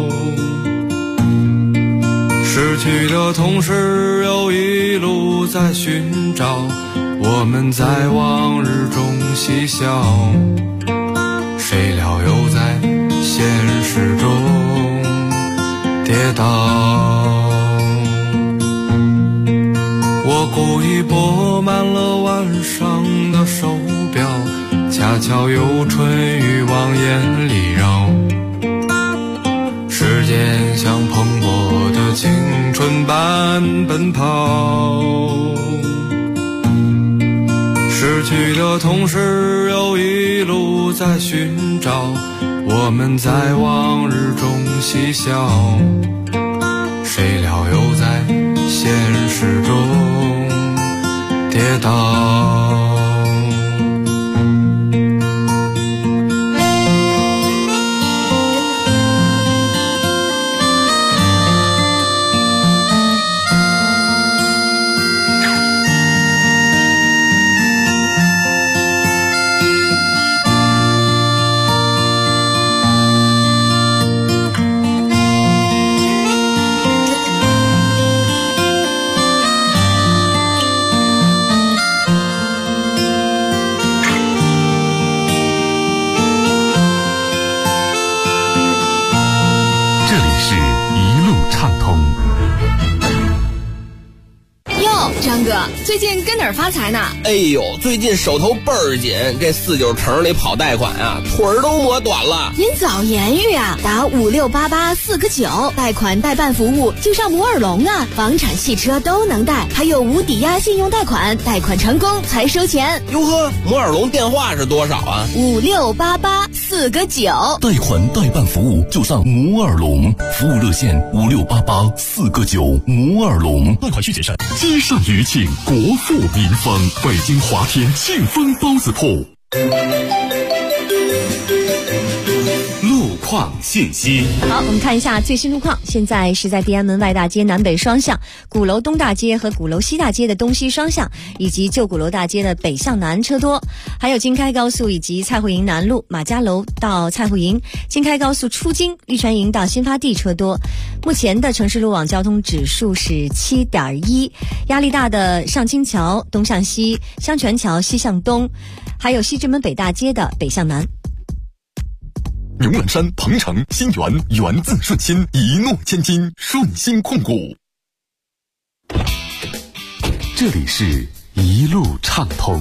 失去的同时又一路在寻找，我们在往日中嬉笑，谁料又在现实中跌倒。我故意拨慢了晚上的手表，恰巧有春雨往眼里绕，时间像蓬勃的青春般奔跑，失去的同时又一路在寻找，我们在往日中嬉笑，谁料又在现实中跌倒。 最近跟哪儿发财呢？ 哎呦，最近手头倍儿紧，这49城里跑贷款啊，腿儿都磨短了。 您早言语啊，打5688-4个9，贷款代办服务就上摩尔龙啊，房产、汽车都能贷，还有无抵押信用贷款，贷款成功才收钱。 哟呵，摩尔龙电话是多少啊 ？5688-4个9， 贷款代办服务就上摩尔龙，服务热线5688-4个9，摩尔龙。 贷款需谨慎。积善余庆，国富民丰，北京华天庆丰包子铺。 路况信息。 好，我们看一下最新路况。现在是在地安门外大街南北双向、鼓楼东大街和鼓楼西大街的东西双向，以及旧鼓楼大街的北向南车多，还有京开高速以及蔡户营南路马家楼到蔡户营、京开高速出京玉泉营到新发地车多。目前的城市路网交通指数是7.1，压力大的上清桥东向西、香泉桥西向东，还有西直门北大街的北向南。 牛栏山、鹏城、新源源自顺心，一诺千金，顺心控股。 这里是一路畅通。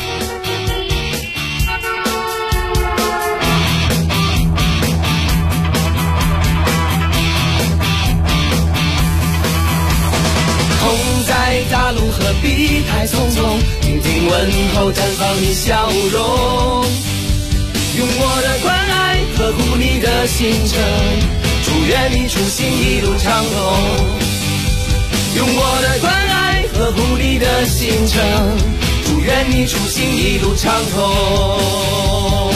风在大路何必太匆匆，听听问候，绽放你笑容，用我的关爱呵护你的行程，祝祝愿你出行一路畅通，用我的关爱呵护你的行程，祝愿你出行一路畅通。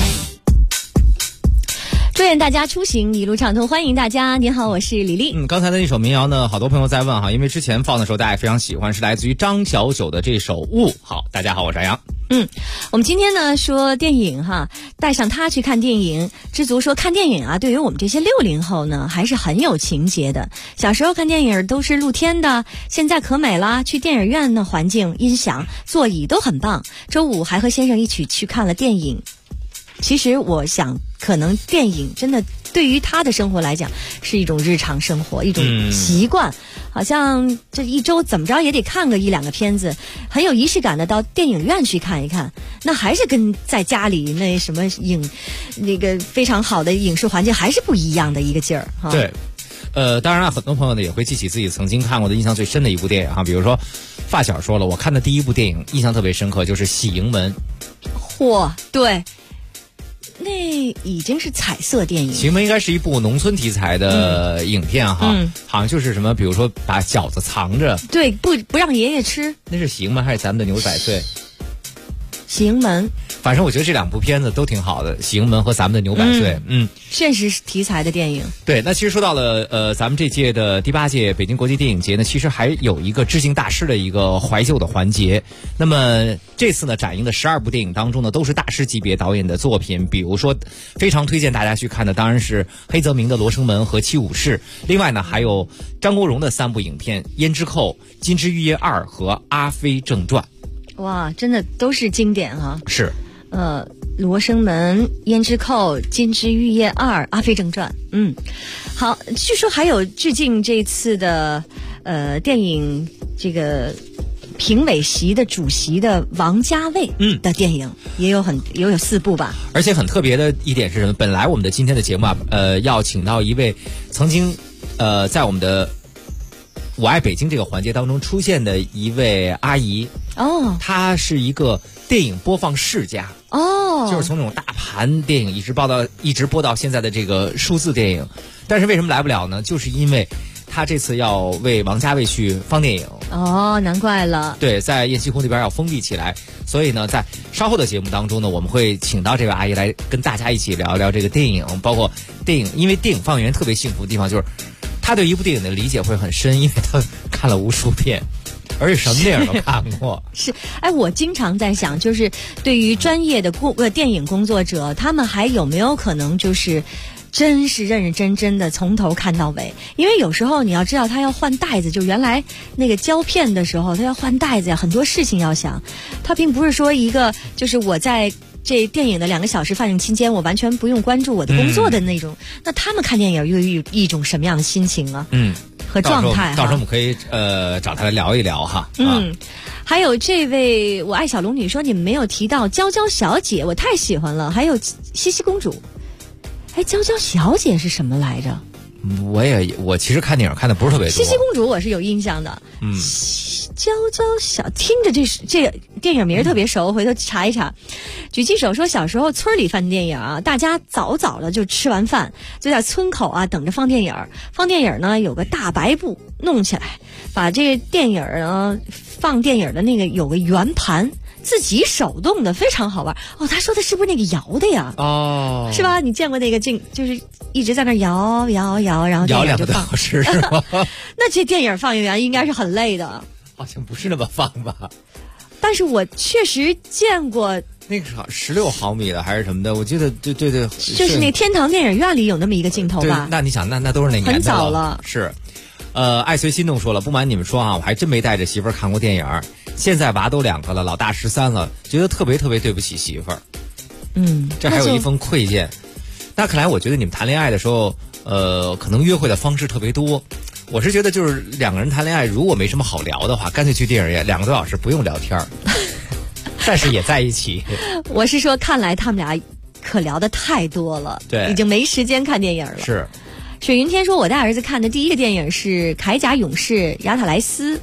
祝愿大家出行一路畅通，欢迎大家。您好，我是李丽。 刚才的那首民谣呢，好多朋友在问哈，因为之前放的时候大家非常喜欢，是来自于张小九的这首《雾》。好，大家好，我是杨洋。 我们今天呢说电影哈，带上他去看电影。知足说看电影啊，对于我们这些60后呢，还是很有情节的。小时候看电影都是露天的，现在可美啦，去电影院呢，环境、音响、座椅都很棒。周五还和先生一起去看了电影。其实我想，可能电影真的对于他的生活来讲是一种日常生活，一种习惯。好像这一周怎么着也得看个1-2个片子，很有仪式感的到电影院去看一看，那还是跟在家里那什么那个非常好的影视环境还是不一样的一个劲儿哈。 对，当然很多朋友呢也会记起自己曾经看过的印象最深的一部电影哈，比如说发小说了，我看的第一部电影印象特别深刻，就是《喜盈门》。 嚯，对。那已经是彩色电影， 《喜盈门》应该是一部农村题材的影片哈，好像就是什么，比如说把饺子藏着， 对，不让爷爷吃。 那是《喜盈门》还是咱们的牛百岁？《 喜盈门》， 反正我觉得这两部片子都挺好的，《喜盈门》和咱们的牛百岁， 现实题材的电影。 对，那其实说到了咱们这届的第8届北京国际电影节呢，其实还有一个致敬大师的一个怀旧的环节。那么这次呢，展映的12部电影当中呢，都是大师级别导演的作品。比如说，非常推荐大家去看的，当然是黑泽明的《罗生门》和《七武士》。另外呢，还有张国荣的3部影片《胭脂扣》《金枝玉叶2》和《阿飞正传》。 哇，真的都是经典哈。 是。 罗生门、胭脂扣、金枝玉叶2、阿飞正传。好，据说还有致敬这次的电影这个评委席的主席的王家卫的电影，也有4部吧。 而且很特别的一点是什么？本来我们的今天的节目啊，要请到一位曾经在我们的我爱北京这个环节当中出现的一位阿姨哦， 她是一个电影播放世家哦， 就是从那种大盘电影一直播到现在的这个数字电影。但是为什么来不了呢？就是因为她这次要为王家卫去放电影哦，难怪了。 对，在雁栖湖那边要封闭起来，所以呢，在稍后的节目当中呢，我们会请到这位阿姨来跟大家一起聊一聊这个电影，包括电影，因为电影放映员特别幸福的地方就是他对一部电影的理解会很深，因为他看了无数遍，而且什么电影都看过。 是，我经常在想，就是对于专业的电影工作者，他们还有没有可能就是真是认认真真的从头看到尾？因为有时候你要知道，他要换袋子，就原来那个胶片的时候，他要换袋子呀，很多事情要想。他并不是说一个就是我在这电影的2个小时放映期间，我完全不用关注我的工作的那种。那他们看电影又有一种什么样的心情啊？和状态。 到时候我们可以找他来聊一聊哈。 还有这位我爱小龙女说，你们没有提到娇娇小姐，我太喜欢了。还有西西公主。娇娇小姐是什么来着？ 我其实看电影看的不是特别多。 西西公主我是有印象的。娇娇小，听着这个电影名特别熟，回头查一查。举起手说，小时候村里放电影啊，大家早的就吃完饭，就在村口啊等着放电影。放电影呢，有个大白布弄起来，把这个电影呢放电影的那个有个圆盘。自己手动的，非常好玩哦。他说的是不是那个摇的呀？ 哦， 是吧？你见过那个就是一直在那摇，然后摇2个多小时是吗？ 那这电影放映员应该是很累的。 好像不是那么放吧？ 但是我确实见过那个是16毫米的还是什么的？我记得对， 就是那天堂电影院里有那么一个镜头吧？ 那你想，那都是那年代了， 很早了。 是。爱随心动说了，不瞒你们说啊，我还真没带着媳妇儿看过电影。现在娃都2个了，老大13了，觉得特别特别对不起媳妇儿。这还有一封馈荐。那看来我觉得你们谈恋爱的时候，可能约会的方式特别多。我是觉得就是2个人谈恋爱，如果没什么好聊的话，干脆去电影院2个多小时不用聊天，但是也在一起。 我是说，看来他们俩可聊的太多了， 对， 已经没时间看电影了。 是。水云天说，我带儿子看的第一个电影是《铠甲勇士亚特莱斯》，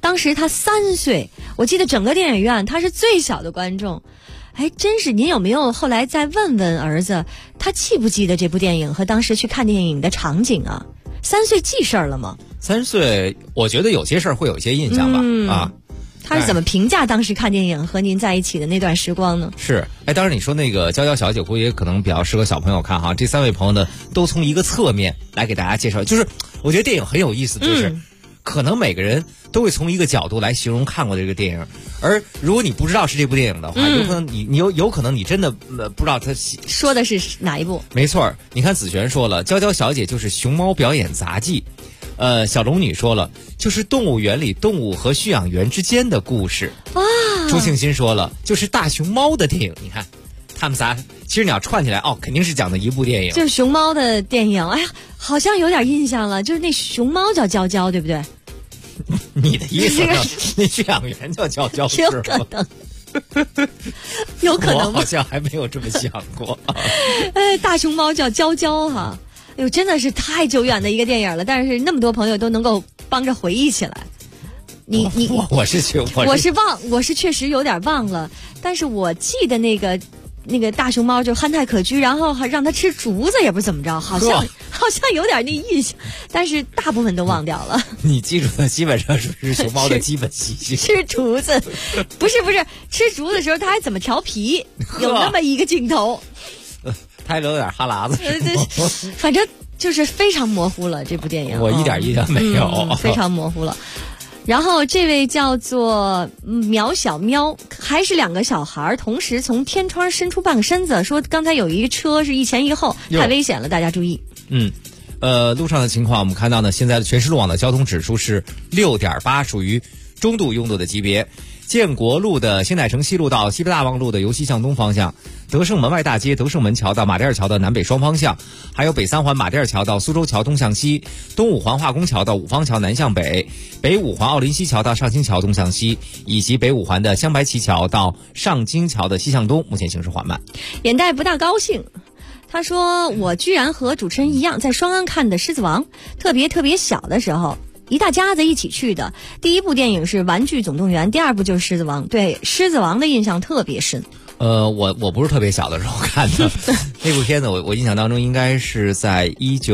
当时他3岁，我记得整个电影院他是最小的观众。哎，真是，您有没有后来再问问儿子，他记不记得这部电影和当时去看电影的场景啊？3岁记事儿了吗 ？3岁，我觉得有些事儿会有一些印象吧。 他是怎么评价当时看电影和您在一起的那段时光呢？ 是，当然你说那个娇娇小姐估计也可能比较适合小朋友看哈。这3位朋友呢，都从一个侧面来给大家介绍，就是我觉得电影很有意思，就是可能每个人都会从一个角度来形容看过这个电影，而如果你不知道是这部电影的话，有可能你有可能你真的不知道他说的是哪一部。 没错，你看子璇说了，娇娇小姐就是熊猫表演杂技。小龙女说了，就是动物园里动物和驯养员之间的故事啊。朱庆新说了，就是大熊猫的电影。你看，他们仨其实你要串起来肯定是讲的一部电影， 就是熊猫的电影。哎呀，好像有点印象了，就是那熊猫叫娇娇，对不对？ 你的意思呢？那驯养员叫娇娇是吗？ 有可能。有可能我好像还没有这么想过。 大熊猫叫娇娇哈。哎呦，真的是太久远的一个电影了，但是那么多朋友都能够帮着回忆起来。 我是确实有点忘了，但是我记得那个大熊猫就憨态可掬，然后还让它吃竹子，也不怎么着，好像有点那印象，但是大部分都忘掉了。 你记住的基本上是熊猫的基本习性。 吃竹子，不是吃竹子的时候它还怎么调皮，有那么一个镜头。 他还流点哈喇子， 反正就是非常模糊了。这部电影我一点印象没有， 非常模糊了。然后这位叫做苗小喵，还是2个小孩同时从天窗伸出半个身子，说刚才有一个车是一前一后，太危险了，大家注意。 路上的情况我们看到呢，现在的全市路网的交通指数是6.8，属于中度拥堵的级别。建国路的新乃城西路到西北大望路的由西向东方向，德胜门外大街德胜门桥到马甸尔桥的南北双方向，还有北3环马甸尔桥到苏州桥东向西，东5环化工桥到五方桥南向北，北5环奥林西桥到上清桥东向西，以及北5环的镶白旗桥到上京桥的西向东，目前行驶缓慢。 眼袋不大高兴，他说我居然和主持人一样在双安看的狮子王，特别小的时候一大家子一起去的。第一部电影是《玩具总动员》，第2部就是《狮子王》。对《狮子王》的印象特别深。 我不是特别小的时候看的那部片子，我印象当中应该是在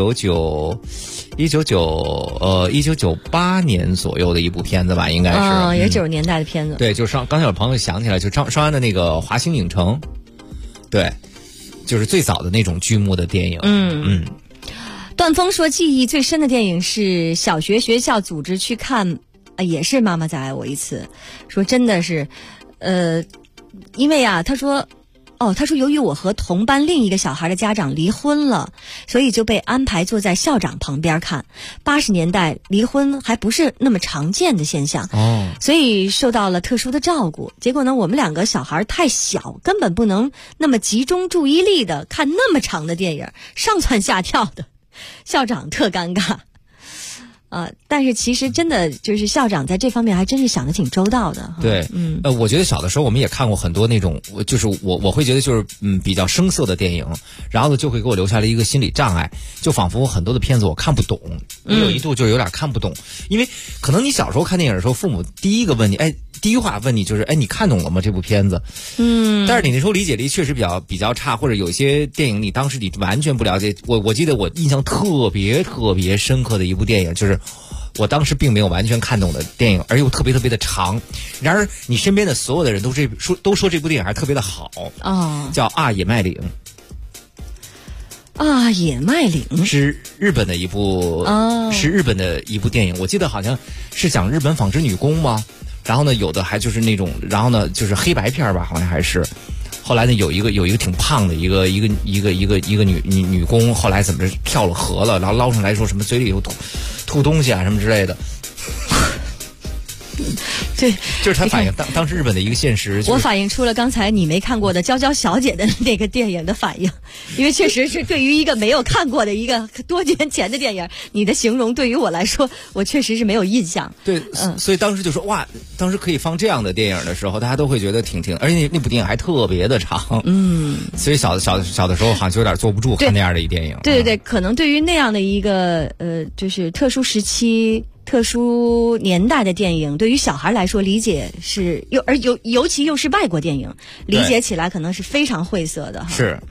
1998年左右的一部片子吧，应该是。 也是90年代的片子。 对，就是刚才有朋友想起来，就双安的那个华星影城，对，就是最早的那种剧目的电影。 段峰说记忆最深的电影是小学学校组织去看，也是妈妈再爱我一次。说真的是，因为他说由于我和同班另一个小孩的家长离婚了，所以就被安排坐在校长旁边看。80年代离婚还不是那么常见的现象，所以受到了特殊的照顾。结果呢，我们2个小孩太小，根本不能那么集中注意力的看那么长的电影，上蹿下跳的。校长特尴尬，但是其实真的就是校长在这方面还真是想得挺周到的。 对，我觉得小的时候我们也看过很多那种，就是我会觉得就是比较生涩的电影，然后呢就会给我留下了一个心理障碍，就仿佛很多的片子我看不懂，有一度就有点看不懂，因为可能你小时候看电影的时候，父母第一个问你，第一话问你就是，你看懂了吗？这部片子，但是你那时候理解力确实比较差，或者有些电影你当时你完全不了解。我记得我印象特别深刻的一部电影，就是我当时并没有完全看懂的电影，而又特别的长。然而你身边的所有的人都说这部电影还特别的好叫《啊野麦岭》。 啊，野麦岭是日本的一部电影，我记得好像是讲日本纺织女工吗？然后呢，有的还就是那种，然后呢就是黑白片吧，好像还是。后来呢，有一个挺胖的一个女工，后来怎么着跳了河了，然后捞上来说什么嘴里有吐东西啊什么之类的。 对， 就是他反映当时日本的一个现实。 我反映出了刚才你没看过的《娇娇小姐》的那个电影的反应，因为确实是对于一个没有看过的一个多年前的电影，你的形容对于我来说，我确实是没有印象。 对，所以当时就说哇，当时可以放这样的电影的时候，大家都会觉得挺，而且那部电影还特别的长。所以小的时候好像就有点坐不住看那样的一电影。 对，可能对于那样的一个就是特殊时期。 特殊年代的电影，对于小孩来说理解是尤其又是外国电影，理解起来可能是非常晦涩的哈。 是，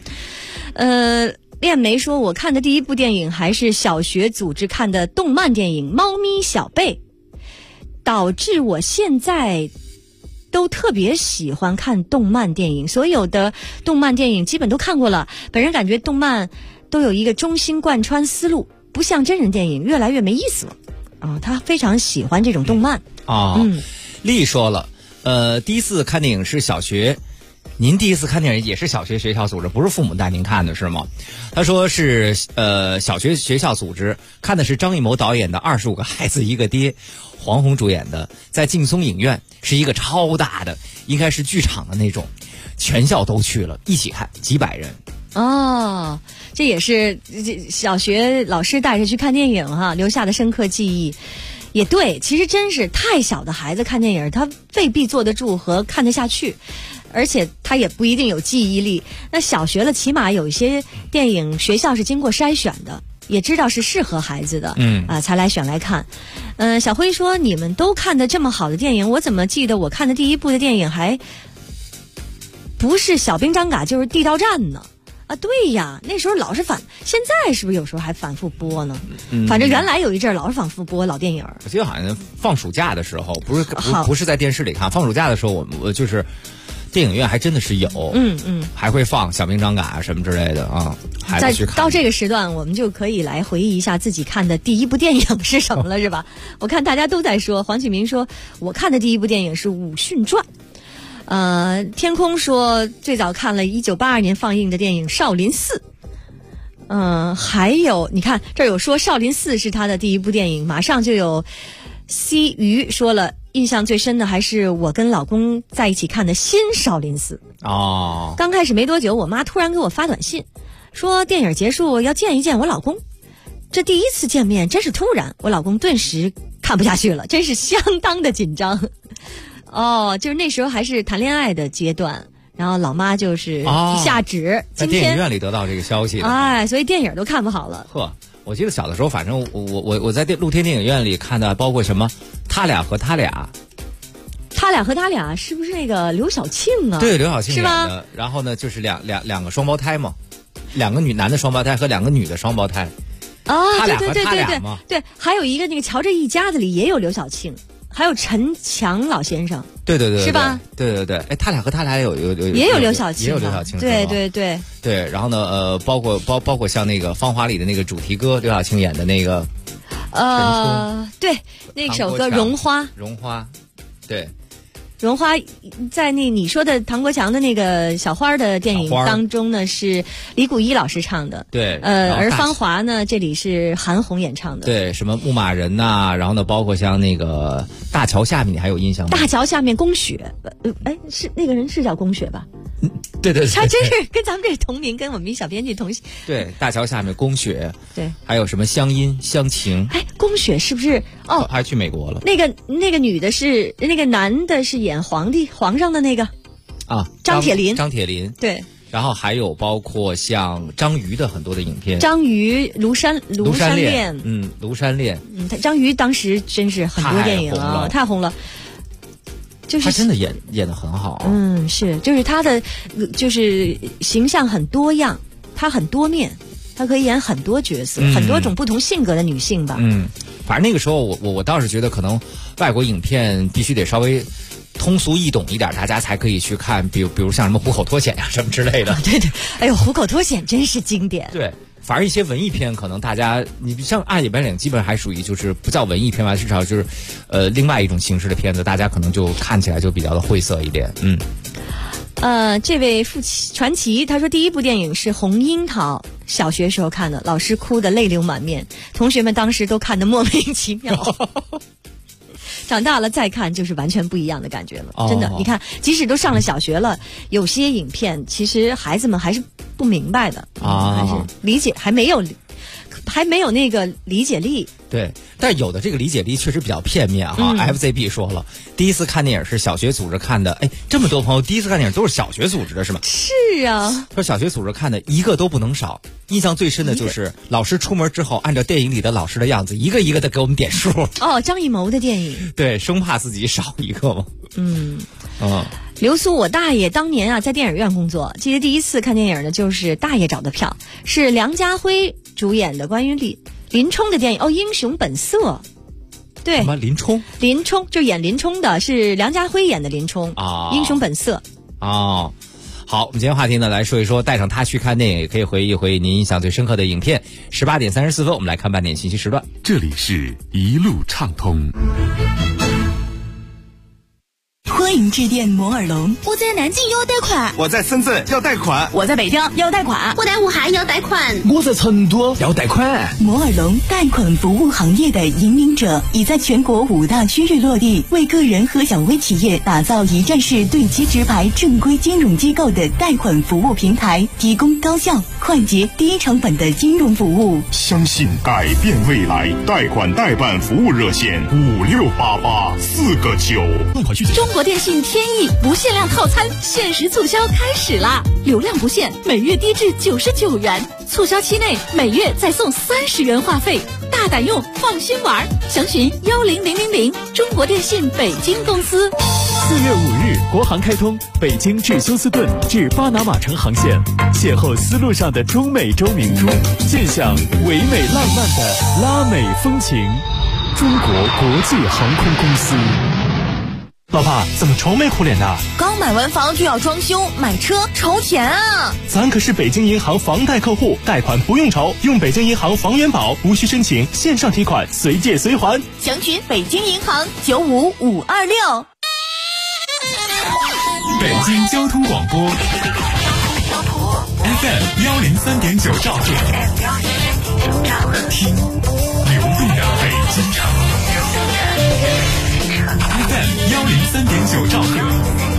恋梅说，我看的第一部电影还是小学组织看的动漫电影《猫咪小贝》，导致我现在都特别喜欢看动漫电影，所有的动漫电影基本都看过了。本人感觉动漫都有一个中心贯穿思路，不像真人电影越来越没意思了。他非常喜欢这种动漫。 丽说了，第一次看电影是小学。您第一次看电影也是小学学校组织，不是父母带您看的是吗？他说是小学学校组织，看的是张艺谋导演的《25个孩子一个爹》，黄宏主演的，在劲松影院，是一个超大的，应该是剧场的那种，全校都去了，一起看，几百人。 这也是小学老师带着去看电影哈，留下的深刻记忆。也对，其实真是太小的孩子看电影，他未必坐得住和看得下去，而且他也不一定有记忆力。那小学了，起码有一些电影学校是经过筛选的，也知道是适合孩子的，才来选来看。小辉说，你们都看得这么好的电影，我怎么记得我看的第一部的电影还不是小兵张嘎就是地道战呢？对呀，那时候老是现在是不是有时候还反复播呢？反正原来有一阵老是反复播老电影。 我记得好像放暑假的时候，不是在电视里看，放暑假的时候我就是电影院还真的是有，还会放小兵张嘎什么之类的啊，孩子去看。 到这个时段，我们就可以来回忆一下自己看的第一部电影是什么了，是吧？我看大家都在说，黄启明说我看的第一部电影是《武训传》。天空说最早看了1982年放映的电影《少林寺》。还有你看这儿有说《少林寺》是他的第一部电影，马上就有 C 鱼说了，印象最深的还是我跟老公在一起看的新《少林寺》。刚开始没多久，我妈突然给我发短信，说电影结束要见一见我老公。这第一次见面真是突然，我老公顿时看不下去了，真是相当的紧张。就是那时候还是谈恋爱的阶段，然后老妈就是一下旨， 在电影院里得到这个消息的， 所以电影都看不好了。 我记得小的时候，反正我在露天电影院里看的，包括什么他俩和他俩是不是那个刘晓庆啊？对，刘晓庆演的。然后呢，就是两个双胞胎嘛，两个男的双胞胎和两个女的双胞胎。他俩和他俩嘛。对， 还有一个那个《乔这一家子》里也有刘晓庆。还有陈强老先生， 对， 是吧？ 对，他俩和他俩也有刘晓庆， 也有刘晓庆， 对。 然后呢，包括像那个《芳华》里的那个主题歌，刘晓庆演的那个， 对，那首歌《绒花》， 对。 绒花在你说的唐国强的那个小花的电影当中呢，是李谷一老师唱的。 对， 而芳华呢，这里是韩红演唱的。 对，什么牧马人呐，然后呢，包括像那个大桥下面，你还有印象吗？ 大桥下面宫雪，是那个人是叫宫雪吧？ 对， 他真是跟咱们这同名，跟我们小编辑同。 对，大桥下面宫雪， 对， 还有什么乡音乡情？ 宫雪是不是？ 还去美国了。 那个女的是那个男的是演皇上的那个张铁林，对。 然后还有包括像张瑜的很多的影片， 张瑜庐山恋， 庐山恋， 张瑜当时真是很多电影太红了。就是他真的演得很好， 是，就是他的就是形象很多样，他很多面，他可以演很多角色，很多种不同性格的女性吧。 反正那个时候我倒是觉得可能外国影片必须得稍微通俗易懂一点，大家才可以去看，比如像什么虎口脱险呀什么之类的。 对，哎呦，虎口脱险真是经典。 对。反而一些文艺片，可能大家你像《爱里白领》，基本上还属于就是不叫文艺片吧，至少就是另外一种形式的片子，大家可能就看起来就比较的晦涩一点。 这位传奇他说第一部电影是《红樱桃》，小学时候看的，老师哭得泪流满面，同学们当时都看得莫名其妙。长大了再看就是完全不一样的感觉了，真的。你看，即使都上了小学了，有些影片其实孩子们还是不明白的还是理解还没有， 还没有那个理解力。 对，但有的这个理解力确实比较片面哈。FZB 说了，第一次看电影是小学组织看的，哎，这么多朋友第一次看电影都是小学组织的是吗？ 是啊， 说小学组织看的一个都不能少。印象最深的就是老师出门之后，按照电影里的老师的样子，一个一个的给我们点数。 哦，张艺谋的电影。 对，生怕自己少一个嘛。 流苏，我大爷当年啊在电影院工作，记得第一次看电影呢，就是大爷找的票，是梁家辉主演的关于林冲的电影《英雄本色》。对， 什么林冲？ 林冲就演林冲的，是梁家辉演的林冲啊，英雄本色。 哦。好，我们今天话题呢，来说一说带上他去看电影，也可以回忆回忆您印象最深刻的影片。18点34分，我们来看半点信息时段。 这里是一路畅通。 欢迎致电摩尔龙。 我在南京要贷款， 我在深圳要贷款， 我在北京要贷款， 我在武汉要贷款， 我在成都要贷款。 摩尔龙贷款服务行业的引领者，已在全国5大区域落地，为个人和小微企业打造一站式对接直排正规金融机构的贷款服务平台，提供高效、快捷、低成本的金融服务。 相信改变未来，贷款代办服务热线5688 4个9。 贷款续中国电信天翼不限量套餐限时促销开始啦！流量不限，每月低至99元，促销期内每月再送30元话费，大胆用，放心玩。详询10000，中国电信北京公司。 4月5日，国航开通北京至休斯顿至巴拿马城航线，邂逅丝路上的中美洲明珠，见享唯美浪漫的拉美风情。中国国际航空公司。 老爸，怎么愁眉苦脸的？ 刚买完房就要装修，买车愁钱啊！ 咱可是北京银行房贷客户，贷款不用愁，用北京银行房元宝，无需申请，线上提款，随借随还。 详询北京银行95526。 北京交通广播 FM103.9兆赫，听流动的北京城。FM103.9兆赫，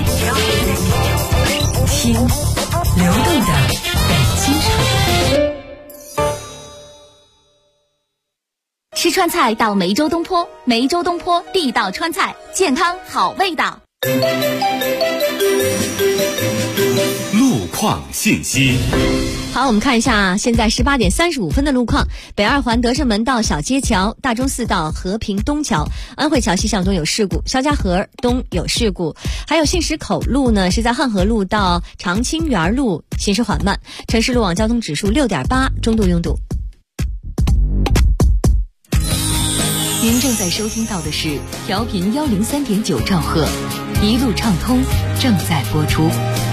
听流动的北京城。 吃川菜到梅州东坡，梅州东坡地道川菜，健康好味道。 路况信息。 好，我们看一下现在18点35分的路况。北二环德胜门到小街桥，大钟寺到和平东桥，安慧桥西向东有事故，肖家河东有事故，还有信石口路呢是在汉河路到长青园路行驶缓慢。城市路网交通指数6.8，中度拥堵。 您正在收听到的是调频103.9兆赫，一路畅通正在播出。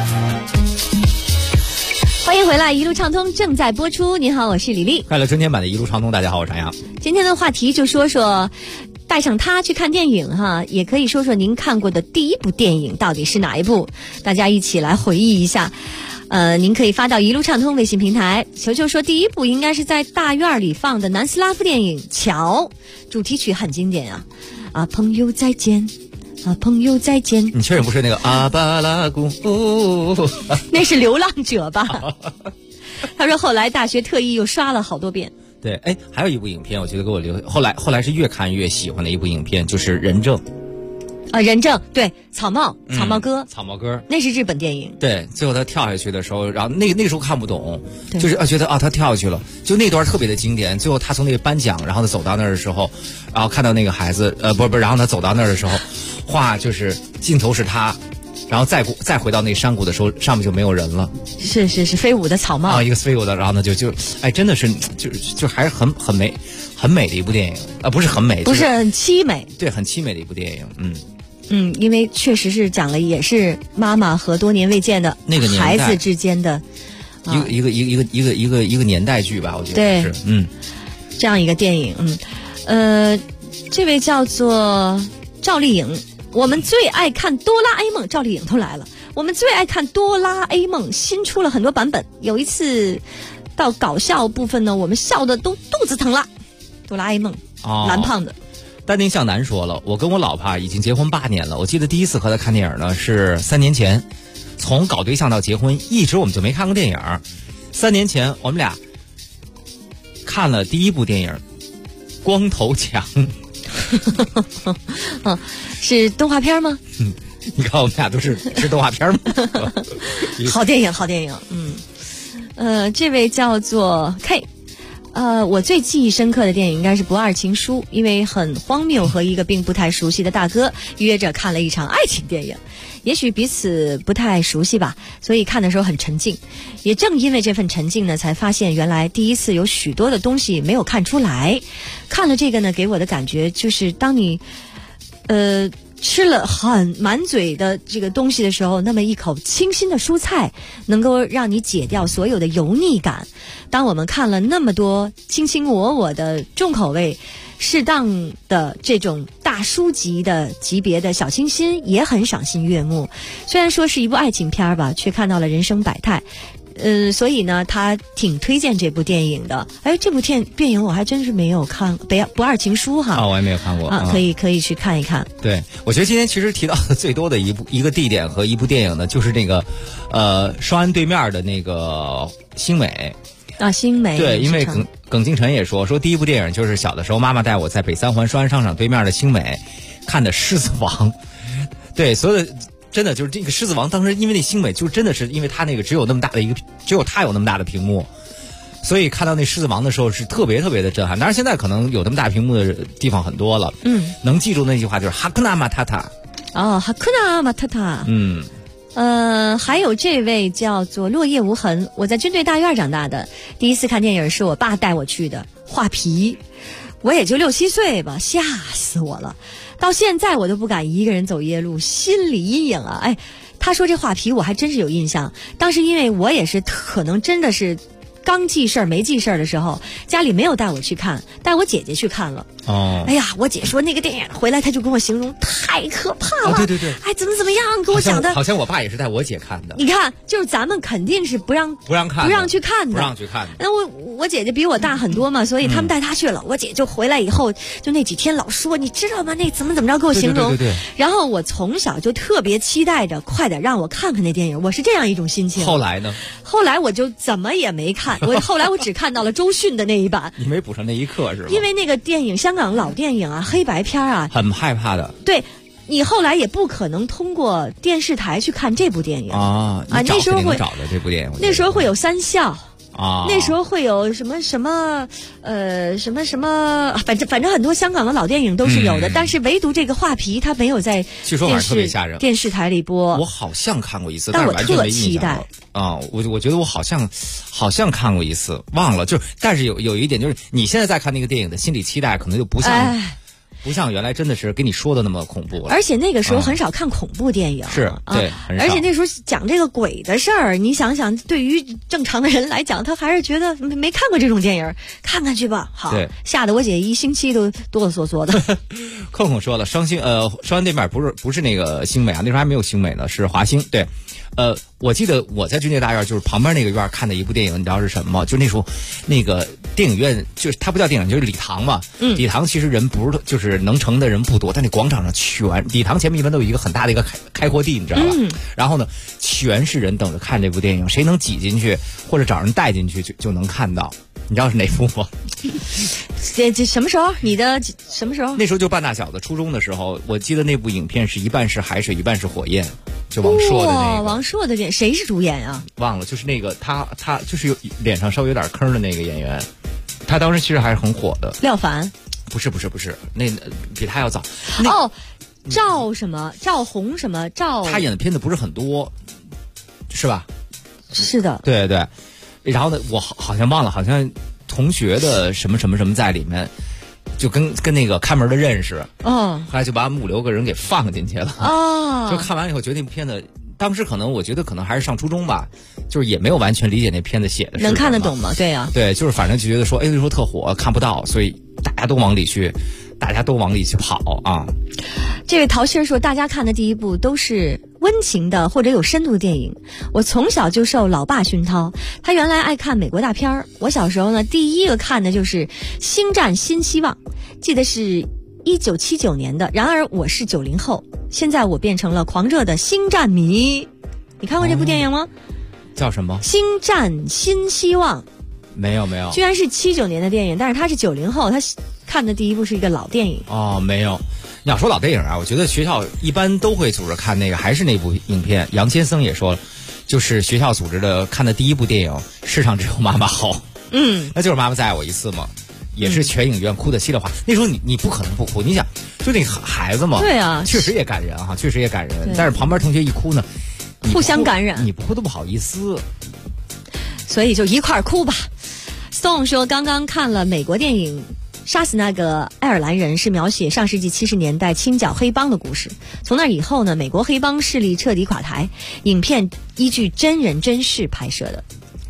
欢迎回来，一路畅通正在播出。您好，我是李丽。 快乐春天版的一路畅通，大家好，我是张扬。 今天的话题就说说带上它去看电影哈，也可以说说您看过的第一部电影到底是哪一部，大家一起来回忆一下。您可以发到一路畅通微信平台。球球说第一部应该是在大院里放的南斯拉夫电影《桥》，主题曲很经典啊，朋友再见啊，朋友再见。 你确认不是那个阿巴拉古？ 那是流浪者吧？他说后来大学特意又刷了好多遍。 对，哎，还有一部影片，我觉得给我后来是越看越喜欢的一部影片，就是《人证》。 人证，对，草帽哥， 草帽哥， 那是日本电影。 对，最后他跳下去的时候，然后那个时候看不懂，就是觉得他跳下去了，就那段特别的经典。最后他从那个颁奖，然后他走到那儿的时候，然后看到那个孩子，然后他走到那儿的时候，就是镜头是他，然后再回到那山谷的时候，上面就没有人了。 是飞舞的草帽一个飞舞的，然后呢就真的是就还是很美的一部电影不是很美， 不是很凄美， 对，很凄美的一部电影， 因为确实是讲了也是妈妈和多年未见的那个孩子之间的一个年代剧吧，我觉得是这样一个电影。这位叫做赵丽颖，我们最爱看哆啦 A 梦，赵丽颖都来了。我们最爱看哆啦 A 梦，新出了很多版本。有一次到搞笑部分呢，我们笑的都肚子疼了。哆啦 A 梦，蓝胖子。 丹宁向南说了，我跟我老婆已经结婚8年了，我记得第一次和她看电影呢是3年前，从搞对象到结婚，一直我们就没看过电影。3年前我们俩看了第一部电影《光头强》。 是动画片吗？ 你看我们俩都是动画片吗？ 好电影，好电影。这位叫做 K。我最记忆深刻的电影应该是《不二情书》，因为很荒谬，和一个并不太熟悉的大哥约着看了一场爱情电影。也许彼此不太熟悉吧，所以看的时候很沉浸。也正因为这份沉浸呢，才发现原来第一次有许多的东西没有看出来。看了这个呢，给我的感觉就是当你吃了很满嘴的这个东西的时候，那么一口清新的蔬菜能够让你解掉所有的油腻感。当我们看了那么多卿卿我我的重口味，适当的这种大叔级的级别的小清新也很赏心悦目。虽然说是一部爱情片吧，却看到了人生百态。所以呢，他挺推荐这部电影的。这部电影我还真是没有看，不二情书哈。 我也没有看过啊，可以去看一看。 对，我觉得今天其实提到的最多的一个地点和一部电影呢，就是那个双安对面的那个星美。 星美。 对，因为耿敬晨也说第一部电影就是小的时候妈妈带我在北三环双安商场对面的星美看的《狮子王》。对，所有的。真的就是这个狮子王，当时因为那星美就真的是因为他那个只有那么大的只有他有那么大的屏幕，所以看到那狮子王的时候是特别特别的震撼。当然现在可能有那么大屏幕的地方很多了，能记住那句话就是哈库纳马塔塔。 哈库纳马塔塔。还有这位叫做落叶无痕，我在军队大院长大的，第一次看电影是我爸带我去的，画皮，我也就6、7岁吧，吓死我了。到现在我都不敢一个人走夜路，心理阴影啊！他说这画皮我还真是有印象，当时因为我也是可能真的是刚记事儿没记事儿的时候，家里没有带我去看，带我姐姐去看了。我姐说那个电影回来，她就跟我形容太可怕了。 对， 怎么样，跟我讲的。 好像我爸也是带我姐看的。 你看，就是咱们肯定是不让看，不让去看的。那我姐姐比我大很多嘛，所以他们带她去了。我姐就回来以后，就那几天老说，你知道吗？那怎么着给我形容。 对。 然后我从小就特别期待着，快点让我看看那电影，我是这样一种心情。 后来呢？ 后来我就怎么也没看，后来我只看到了周迅的那一版。 你没补上那一课是吧？ 因为那个电影，香港老电影啊，黑白片啊， 很害怕的。 对，你后来也不可能通过电视台去看这部电影那时候会找的这部电影， 那时候会有三笑。那时候会有什么反正很多香港的老电影都是有的，但是唯独这个画皮它没有在据说特别吓人电视台里播。 我好像看过一次， 但我特期待我觉得我好像看过一次，忘了。但是有一点就是，你现在再看那个电影的心理期待可能就不像原来真的是跟你说的那么恐怖了。 而且那个时候很少看恐怖电影， 是对， 而且那时候讲这个鬼的事儿，你想想，对于正常的人来讲，他还是觉得没看过这种电影，看看去吧。好，吓得我姐1星期都哆哆嗦嗦的。 空空说了，双安对面不是那个星美啊，那时候还没有星美呢，是华星。对，我记得我在军队大院就是旁边那个院看的一部电影，你知道是什么吗？就那时候那个电影院，就是它不叫电影，就是礼堂嘛。礼堂其实人不是就是能盛的人不多，但那广场上礼堂前面一般都有一个很大的一个开阔地，你知道吧？然后呢，全是人等着看这部电影，谁能挤进去或者找人带进去就能看到。你知道是哪部吗？ 这什么时候？你的什么时候？ 那时候就半大小子，初中的时候，我记得那部影片是一半是海水，一半是火焰，就王朔的那个。 王朔的电影，谁是主演啊？ 忘了，就是那个他就是脸上稍微有点坑的那个演员，他当时其实还是很火的。 廖凡？ 不是，那比他要早。 赵什么？赵红什么？ 他演的片子不是很多，是吧？ 是的。 对。然后呢，我好像忘了，好像同学的什么在里面，就跟那个看门的认识，后来就把5、6个人给放进去了。就看完以后觉得那部片子，当时我觉得可能还是上初中吧，就是也没有完全理解那片子写的是能看得懂吗？对呀。 对，就是反正就觉得说，那时候特火，看不到，所以大家都往里去跑啊。 这位陶鑫说，大家看的第一部都是温情的或者有深度的电影。我从小就受老爸熏陶，他原来爱看美国大片儿。我小时候呢，第一个看的就是《星战新希望》，记得是1979年的。然而我是90后，现在我变成了狂热的星战迷。你看过这部电影吗？ 叫什么？ 星战新希望。 没有没有， 居然是79年的电影，但是他是90后，他看的第一部是一个老电影。 哦，没有。你要说老电影啊，我觉得学校一般都会组织看那个，还是那部影片。杨先生也说了，就是学校组织的看的第一部电影《世上只有妈妈好》。那就是妈妈再爱我一次嘛，也是全影院哭的稀里哗啦。那时候你不可能不哭，你想就那个孩子嘛， 对啊， 确实也感人哈，确实也感人。但是旁边同学一哭呢， 互相感染， 你不哭都不好意思， 所以就一块儿哭吧。Stone 说，刚刚看了美国电影。杀死那个爱尔兰人是描写上世纪70年代清剿黑帮的故事。从那以后呢，美国黑帮势力彻底垮台。影片依据真人真事拍摄的。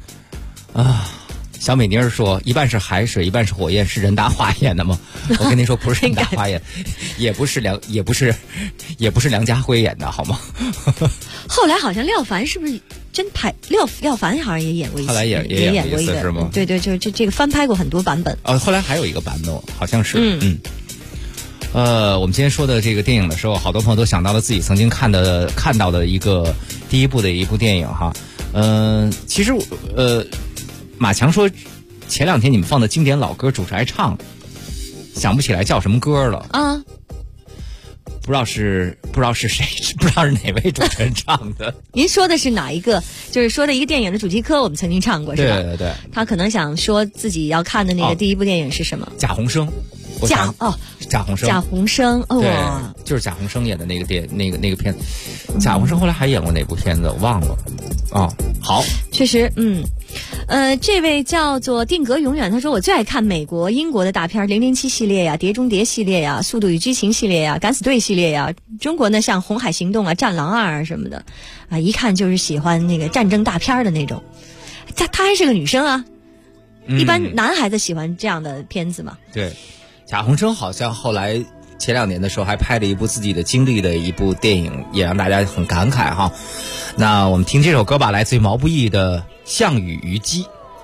小美妮说，一半是海水，一半是火焰，是任达华演的吗？我跟您说，不是任达华演，也不是梁家辉演的，好吗？ 后来好像廖凡是不是真拍廖凡好像也演过一次， 后来也演过一个是吗？ 对，就这个翻拍过很多版本。 后来还有一个版本，好像是我们今天说的这个电影的时候，好多朋友都想到了自己曾经看到的一个第一部的一部电影哈。其实马强说，前2天你们放的经典老歌主持还唱，想不起来叫什么歌了啊？不知道是谁，不知道是哪位主持人唱的。 您说的是哪一个？就是说的一个电影的主题歌，我们曾经唱过，是吧？ 对。 他可能想说自己要看的那个第一部电影是什么？ 贾宏声。贾宏声哦， 对，就是贾宏声演的那个片子。贾宏声后来还演过哪部片子？我忘了。好， 确实，这位叫做定格永远，他说我最爱看美国、英国的大片，007系列呀、碟中谍系列呀、速度与激情系列呀、敢死队系列呀。中国呢，像红海行动啊、战狼2啊什么的，一看就是喜欢那个战争大片的那种。她还是个女生啊，一般男孩子喜欢这样的片子嘛。 对。贾宏声好像后来前2年的时候还拍了一部自己的经历的一部电影，也让大家很感慨哈。那我们听这首歌吧，来自于毛不易的《项羽虞姬》。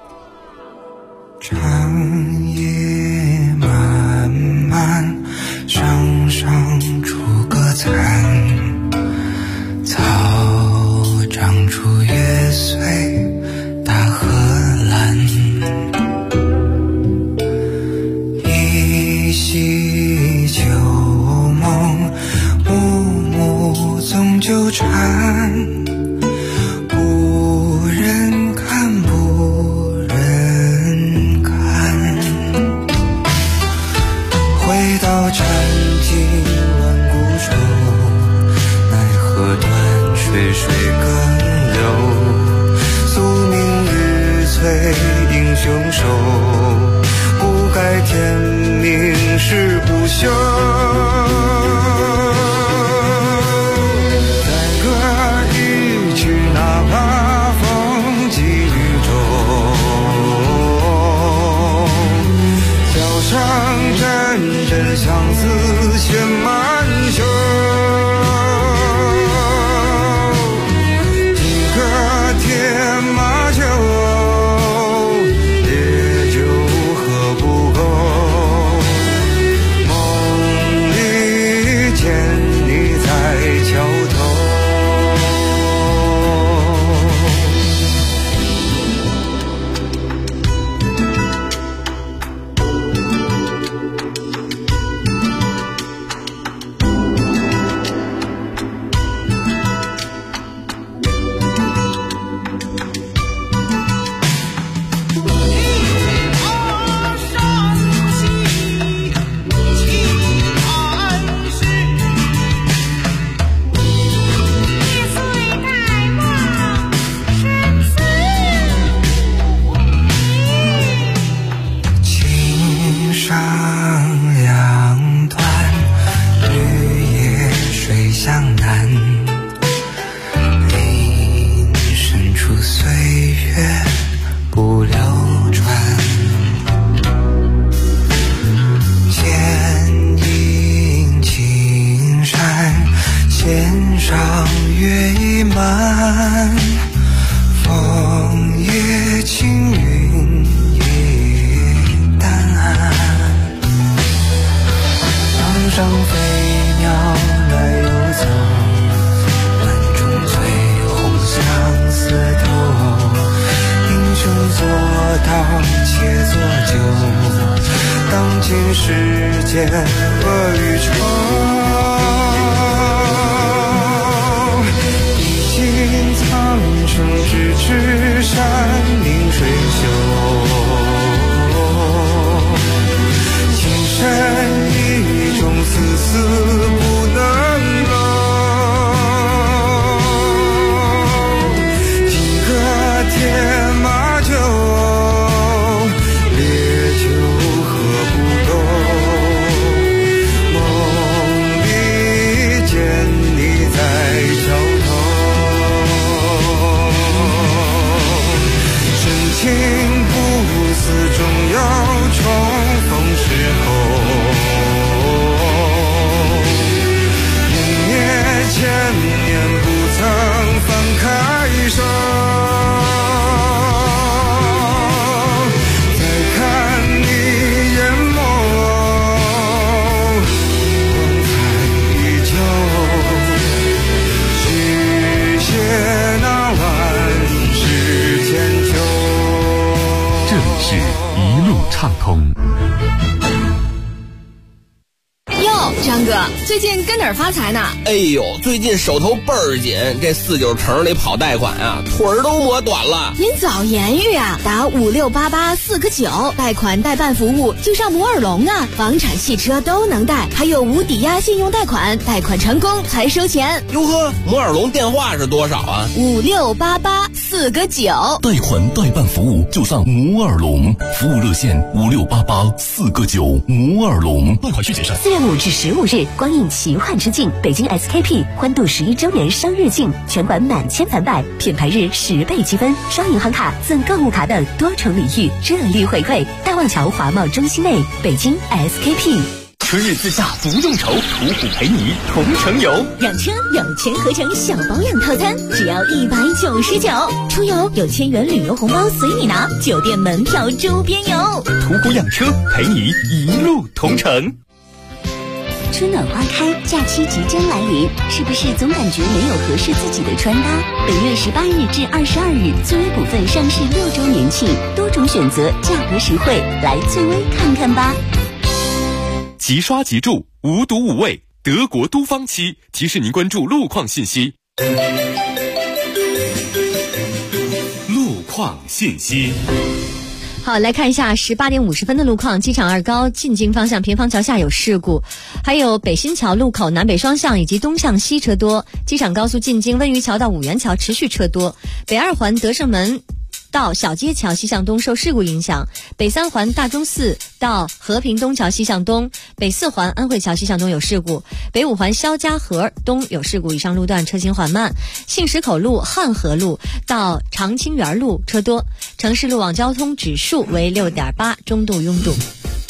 长夜漫漫，声声出歌残，草长出月随大河蓝。依稀旧梦，暮暮总纠缠，不忍看，不忍看。回到战绩万古愁，奈何断水水更流。宿命日催英雄手，不改天命是不朽。载歌一曲，哪怕风起雨中，笑声阵阵，相思牵满袖。几个天马球，烈酒喝不够，梦当且作酒，当今世间恶与仇，历经苍生咫尺，山明水秀，情深意重，丝丝不能漏。金戈铁马酒，烈酒喝不动。梦里见你在桥头，深情不死，终要重逢时候。明灭千年，不曾放开手。再看你眼眸，光彩依旧。续写那万世千秋。 这里是一路畅通。 哟，张哥，最近跟哪儿发财呢？ 哎呦，最近手头倍儿紧，这49城里跑贷款啊，腿儿都磨短了。 您早言语啊，打5688 4个9，贷款代办服务就上摩尔龙啊，房产汽车都能贷，还有无抵押信用贷款，贷款成功才收钱。 哟呵，摩尔龙电话是多少啊 ？5688 4个9， 贷款代办服务就上摩尔龙，服务热线5688 4个9，摩尔龙。贷款需谨慎。 4月5至15日，光影奇幻之境北京 SKP 欢度11周年生日庆，全馆满千返百，品牌日10倍积分，刷银行卡赠购物卡等多重礼遇，热力回馈。大望桥华贸中心内，北京 SKP。 春日自驾不用愁，途虎陪你同城游。 养车有全合成小保养套餐，只要199；出游有1000元旅游红包随你拿，酒店门票周边游。 途虎养车陪你一路同城。 春暖花开，假期即将来临，是不是总感觉没有合适自己的穿搭？本月18日至22日，最微股份上市6周年庆，多种选择，价格实惠，来最微看看吧。 即刷即住，无毒无味，德国都芳漆提示您关注路况信息。路况信息。 好，来看一下18点50分的路况。机场2高进京方向平房桥下有事故，还有北新桥路口南北双向以及东向西车多。机场高速进京温榆桥到五原桥持续车多。北2环德胜门到小街桥西向东受事故影响，北3环大钟寺到和平东桥西向东，北4环安慧桥西向东有事故，北5环肖家河东有事故，以上路段车行缓慢。杏石口路汉河路到长青园路车多，城市路网交通指数为6.8，中度拥堵。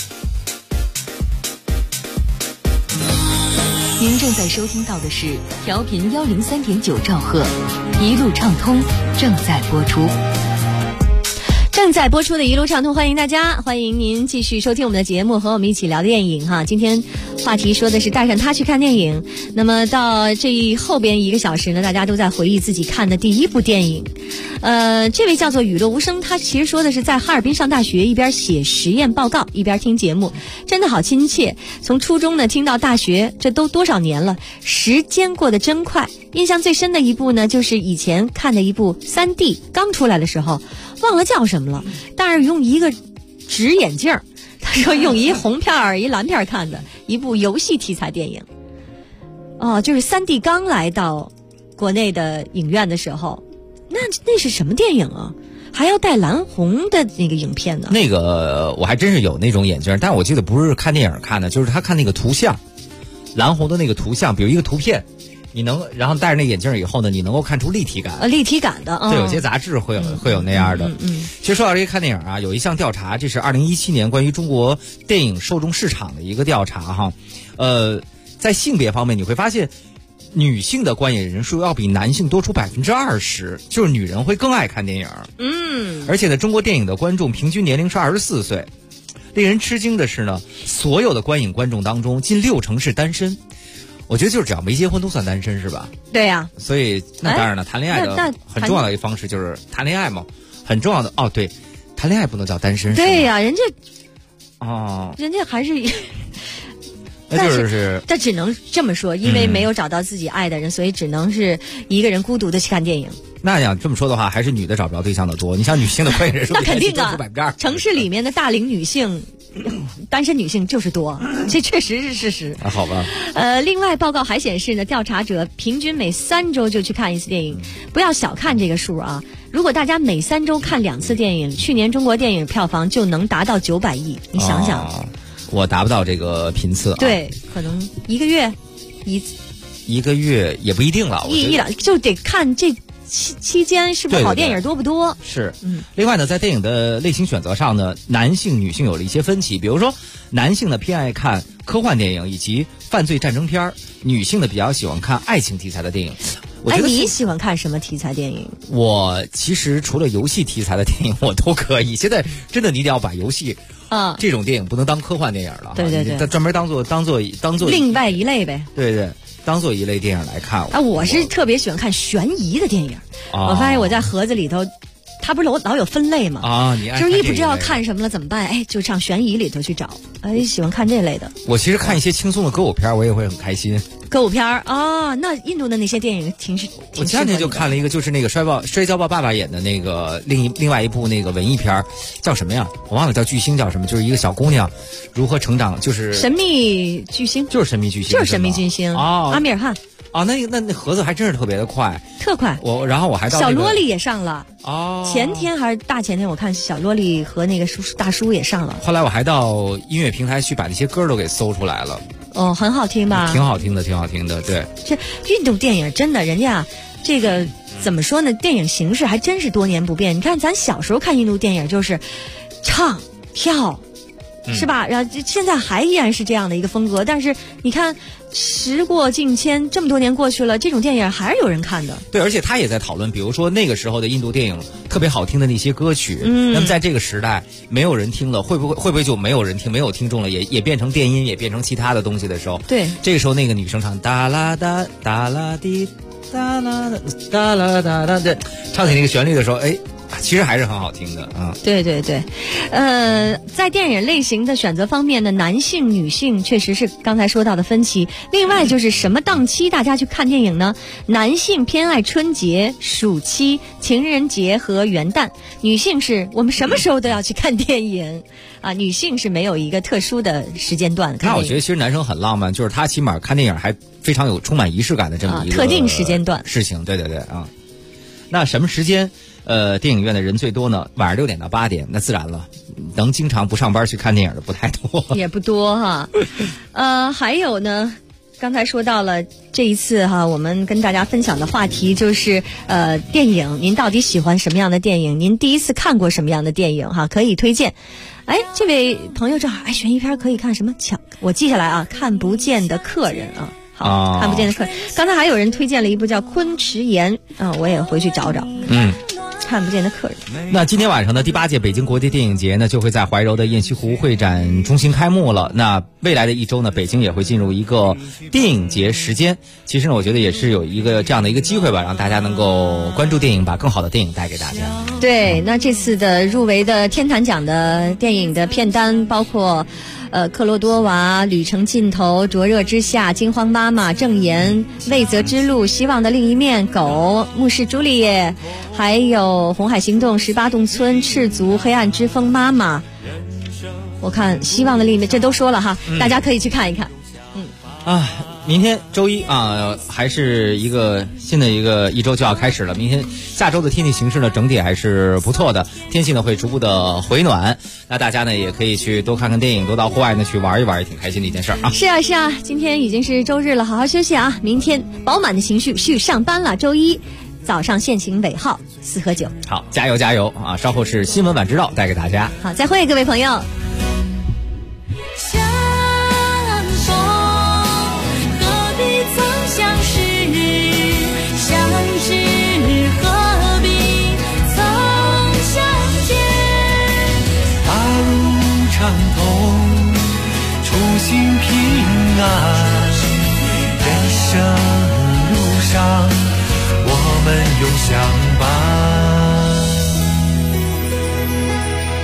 您正在收听到的是调频103.9兆赫，一路畅通正在播出。 正在播出的一路畅通，欢迎大家，欢迎您继续收听我们的节目，和我们一起聊电影哈。今天话题说的是带上他去看电影，那么到这后边1个小时呢，大家都在回忆自己看的第一部电影。这位叫做雨落无声，他其实说的是在哈尔滨上大学，一边写实验报告一边听节目，真的好亲切。从初中呢听到大学，这都多少年了，时间过得真快。印象最深的一部呢，就是以前看的一部3D，刚出来的时候忘了叫什么了，但是用一个直眼镜，他说用一红片一蓝片看的一部游戏题材电影。哦，就是3D 刚来到国内的影院的时候，那是什么电影啊？还要带蓝红的那个影片呢？ 那个我还真是有那种眼镜，但我记得不是看电影看的，就是他看那个图像，蓝红的那个图像，比如一个图片。你能，然后戴着那眼镜以后呢，你能够看出立体感。 立体感的啊， 对，有些杂志会有那样的。其实说到这个看电影啊，有一项调查，这是2017年关于中国电影受众市场的一个调查哈。在性别方面，你会发现女性的观影人数要比男性多出20%，就是女人会更爱看电影。而且呢，中国电影的观众平均年龄是24岁。令人吃惊的是呢，所有的观影观众当中，近60%是单身。我觉得就是只要没结婚都算单身是吧？ 对呀。 所以那当然了，谈恋爱的很重要的一个方式就是谈恋爱嘛，很重要的对， 谈恋爱不能叫单身。 对呀，人家哦， 人家还是。 那就是但只能这么说，因为没有找到自己爱的人，所以只能是一个人孤独的去看电影。 那要这么说的话，还是女的找不着对象的多。你像女性的观影人数， 那肯定啊 ，2%。 城市里面的大龄女性，单身女性就是多，这确实是事实。 好吧。 另外报告还显示呢，调查者平均每3周就去看一次电影，不要小看这个数啊。如果大家每3周看2次电影，去年中国电影票房就能达到900亿，你想想。 我达不到这个频次啊。 对，可能1个月一个月也不一定了， 一两就得看这期间是不是好电影多不多。 是，另外呢，在电影的类型选择上呢，男性女性有了一些分歧。比如说，男性呢偏爱看科幻电影以及犯罪战争片，女性呢比较喜欢看爱情题材的电影。我觉得你喜欢看什么题材电影？ 我其实除了游戏题材的电影我都可以。现在真的你一定要把游戏这种电影不能当科幻电影了， 对对对， 它专门当做另外一类呗。 对对，当做一类电影来看。 我是特别喜欢看悬疑的电影。我发现我在盒子里头，它不是老有分类吗？ 你就是一不知道看什么了怎么办？就上悬疑里头去找。喜欢看这类的。 我其实看一些轻松的歌舞片，我也会很开心。 歌舞片那印度的那些电影我前两天就看了一个，就是那个摔跤吧爸爸演的那个另外一部那个文艺片，叫什么呀？我忘了叫巨星叫什么，就是一个小姑娘如何成长，就是神秘巨星， 就是神秘巨星， 就是神秘巨星阿米尔汗。 那盒子还真是特别的快， 特快。 然后我还到小萝莉也上了前天还是大前天，我看小萝莉和那个大叔也上了。 后来我还到音乐平台去把那些歌都给搜出来了。 很好听吧？ 挺好听的，挺好听的。对， 这印度电影真的，人家这个怎么说呢？电影形式还真是多年不变。你看咱小时候看印度电影就是唱跳。是吧？然后现在还依然是这样的一个风格，但是你看，时过境迁，这么多年过去了，这种电影还是有人看的。 对，而且他也在讨论，比如说那个时候的印度电影特别好听的那些歌曲，那么在这个时代没有人听了，会不会就没有人听，没有听众了，也变成电音，也变成其他的东西的时候， 对， 这个时候那个女生唱哒啦哒哒啦滴哒啦哒啦哒啦的，唱起那个旋律的时候，其实还是很好听的啊。 对对对，在电影类型的选择方面呢，男性女性确实是刚才说到的分歧。另外就是什么档期大家去看电影呢？男性偏爱春节、暑期、情人节和元旦，女性是我们什么时候都要去看电影啊。女性是没有一个特殊的时间段看电影。 那我觉得其实男生很浪漫，就是他起码看电影还非常有充满仪式感的这么一个特定时间段事情。对对对啊。那什么时间电影院的人最多呢？晚上6点到8点，那自然了，能经常不上班去看电影的不太多， 也不多哈。还有呢，刚才说到了这一次我们跟大家分享的话题就是电影，您到底喜欢什么样的电影？您第一次看过什么样的电影可以推荐。这位朋友正好悬疑片可以看什么？我记下来看不见的客人好，看不见的客人。刚才还有人推荐了一部叫《昆池岩》我也回去找找。看不见的客人。 那今天晚上的第8届北京国际电影节呢，就会在怀柔的雁栖湖会展中心开幕了。那未来的1周呢，北京也会进入一个电影节时间。其实呢，我觉得也是有一个这样的一个机会吧，让大家能够关注电影，把更好的电影带给大家。 对，那这次的入围的天坛奖的电影的片单包括克罗多瓦、旅程尽头、灼热之夏、惊慌妈妈、正言、未择之路、希望的另一面、狗、牧师朱丽叶，还有红海行动、18洞村、赤足、黑暗之风、妈妈。我看希望的另一面这都说了大家可以去看一看。 明天周一还是一个新的一周就要开始了。明天下周的天气形势呢，整体还是不错的，天气呢会逐步的回暖。那大家呢也可以去多看看电影，多到户外呢去玩一玩，也挺开心的一件事啊。 是啊，今天已经是周日了，好好休息啊！明天饱满的情绪去上班了。周一早上限行尾号4和9。 好，加油加油啊！稍后是新闻晚知道带给大家。 好，再会各位朋友。 心平安，人生路上我们永相伴。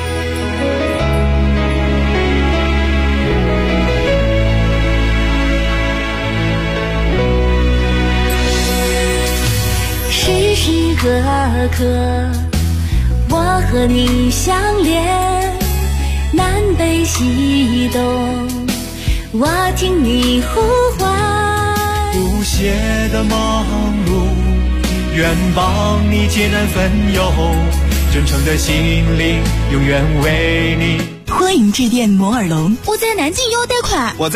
刻，我和你相连，南北西东，我听你呼唤。 不懈的忙碌，愿帮你解难分忧，真诚的心灵永远为你。 欢迎致电摩尔龙， 我在南京有贷款， 我在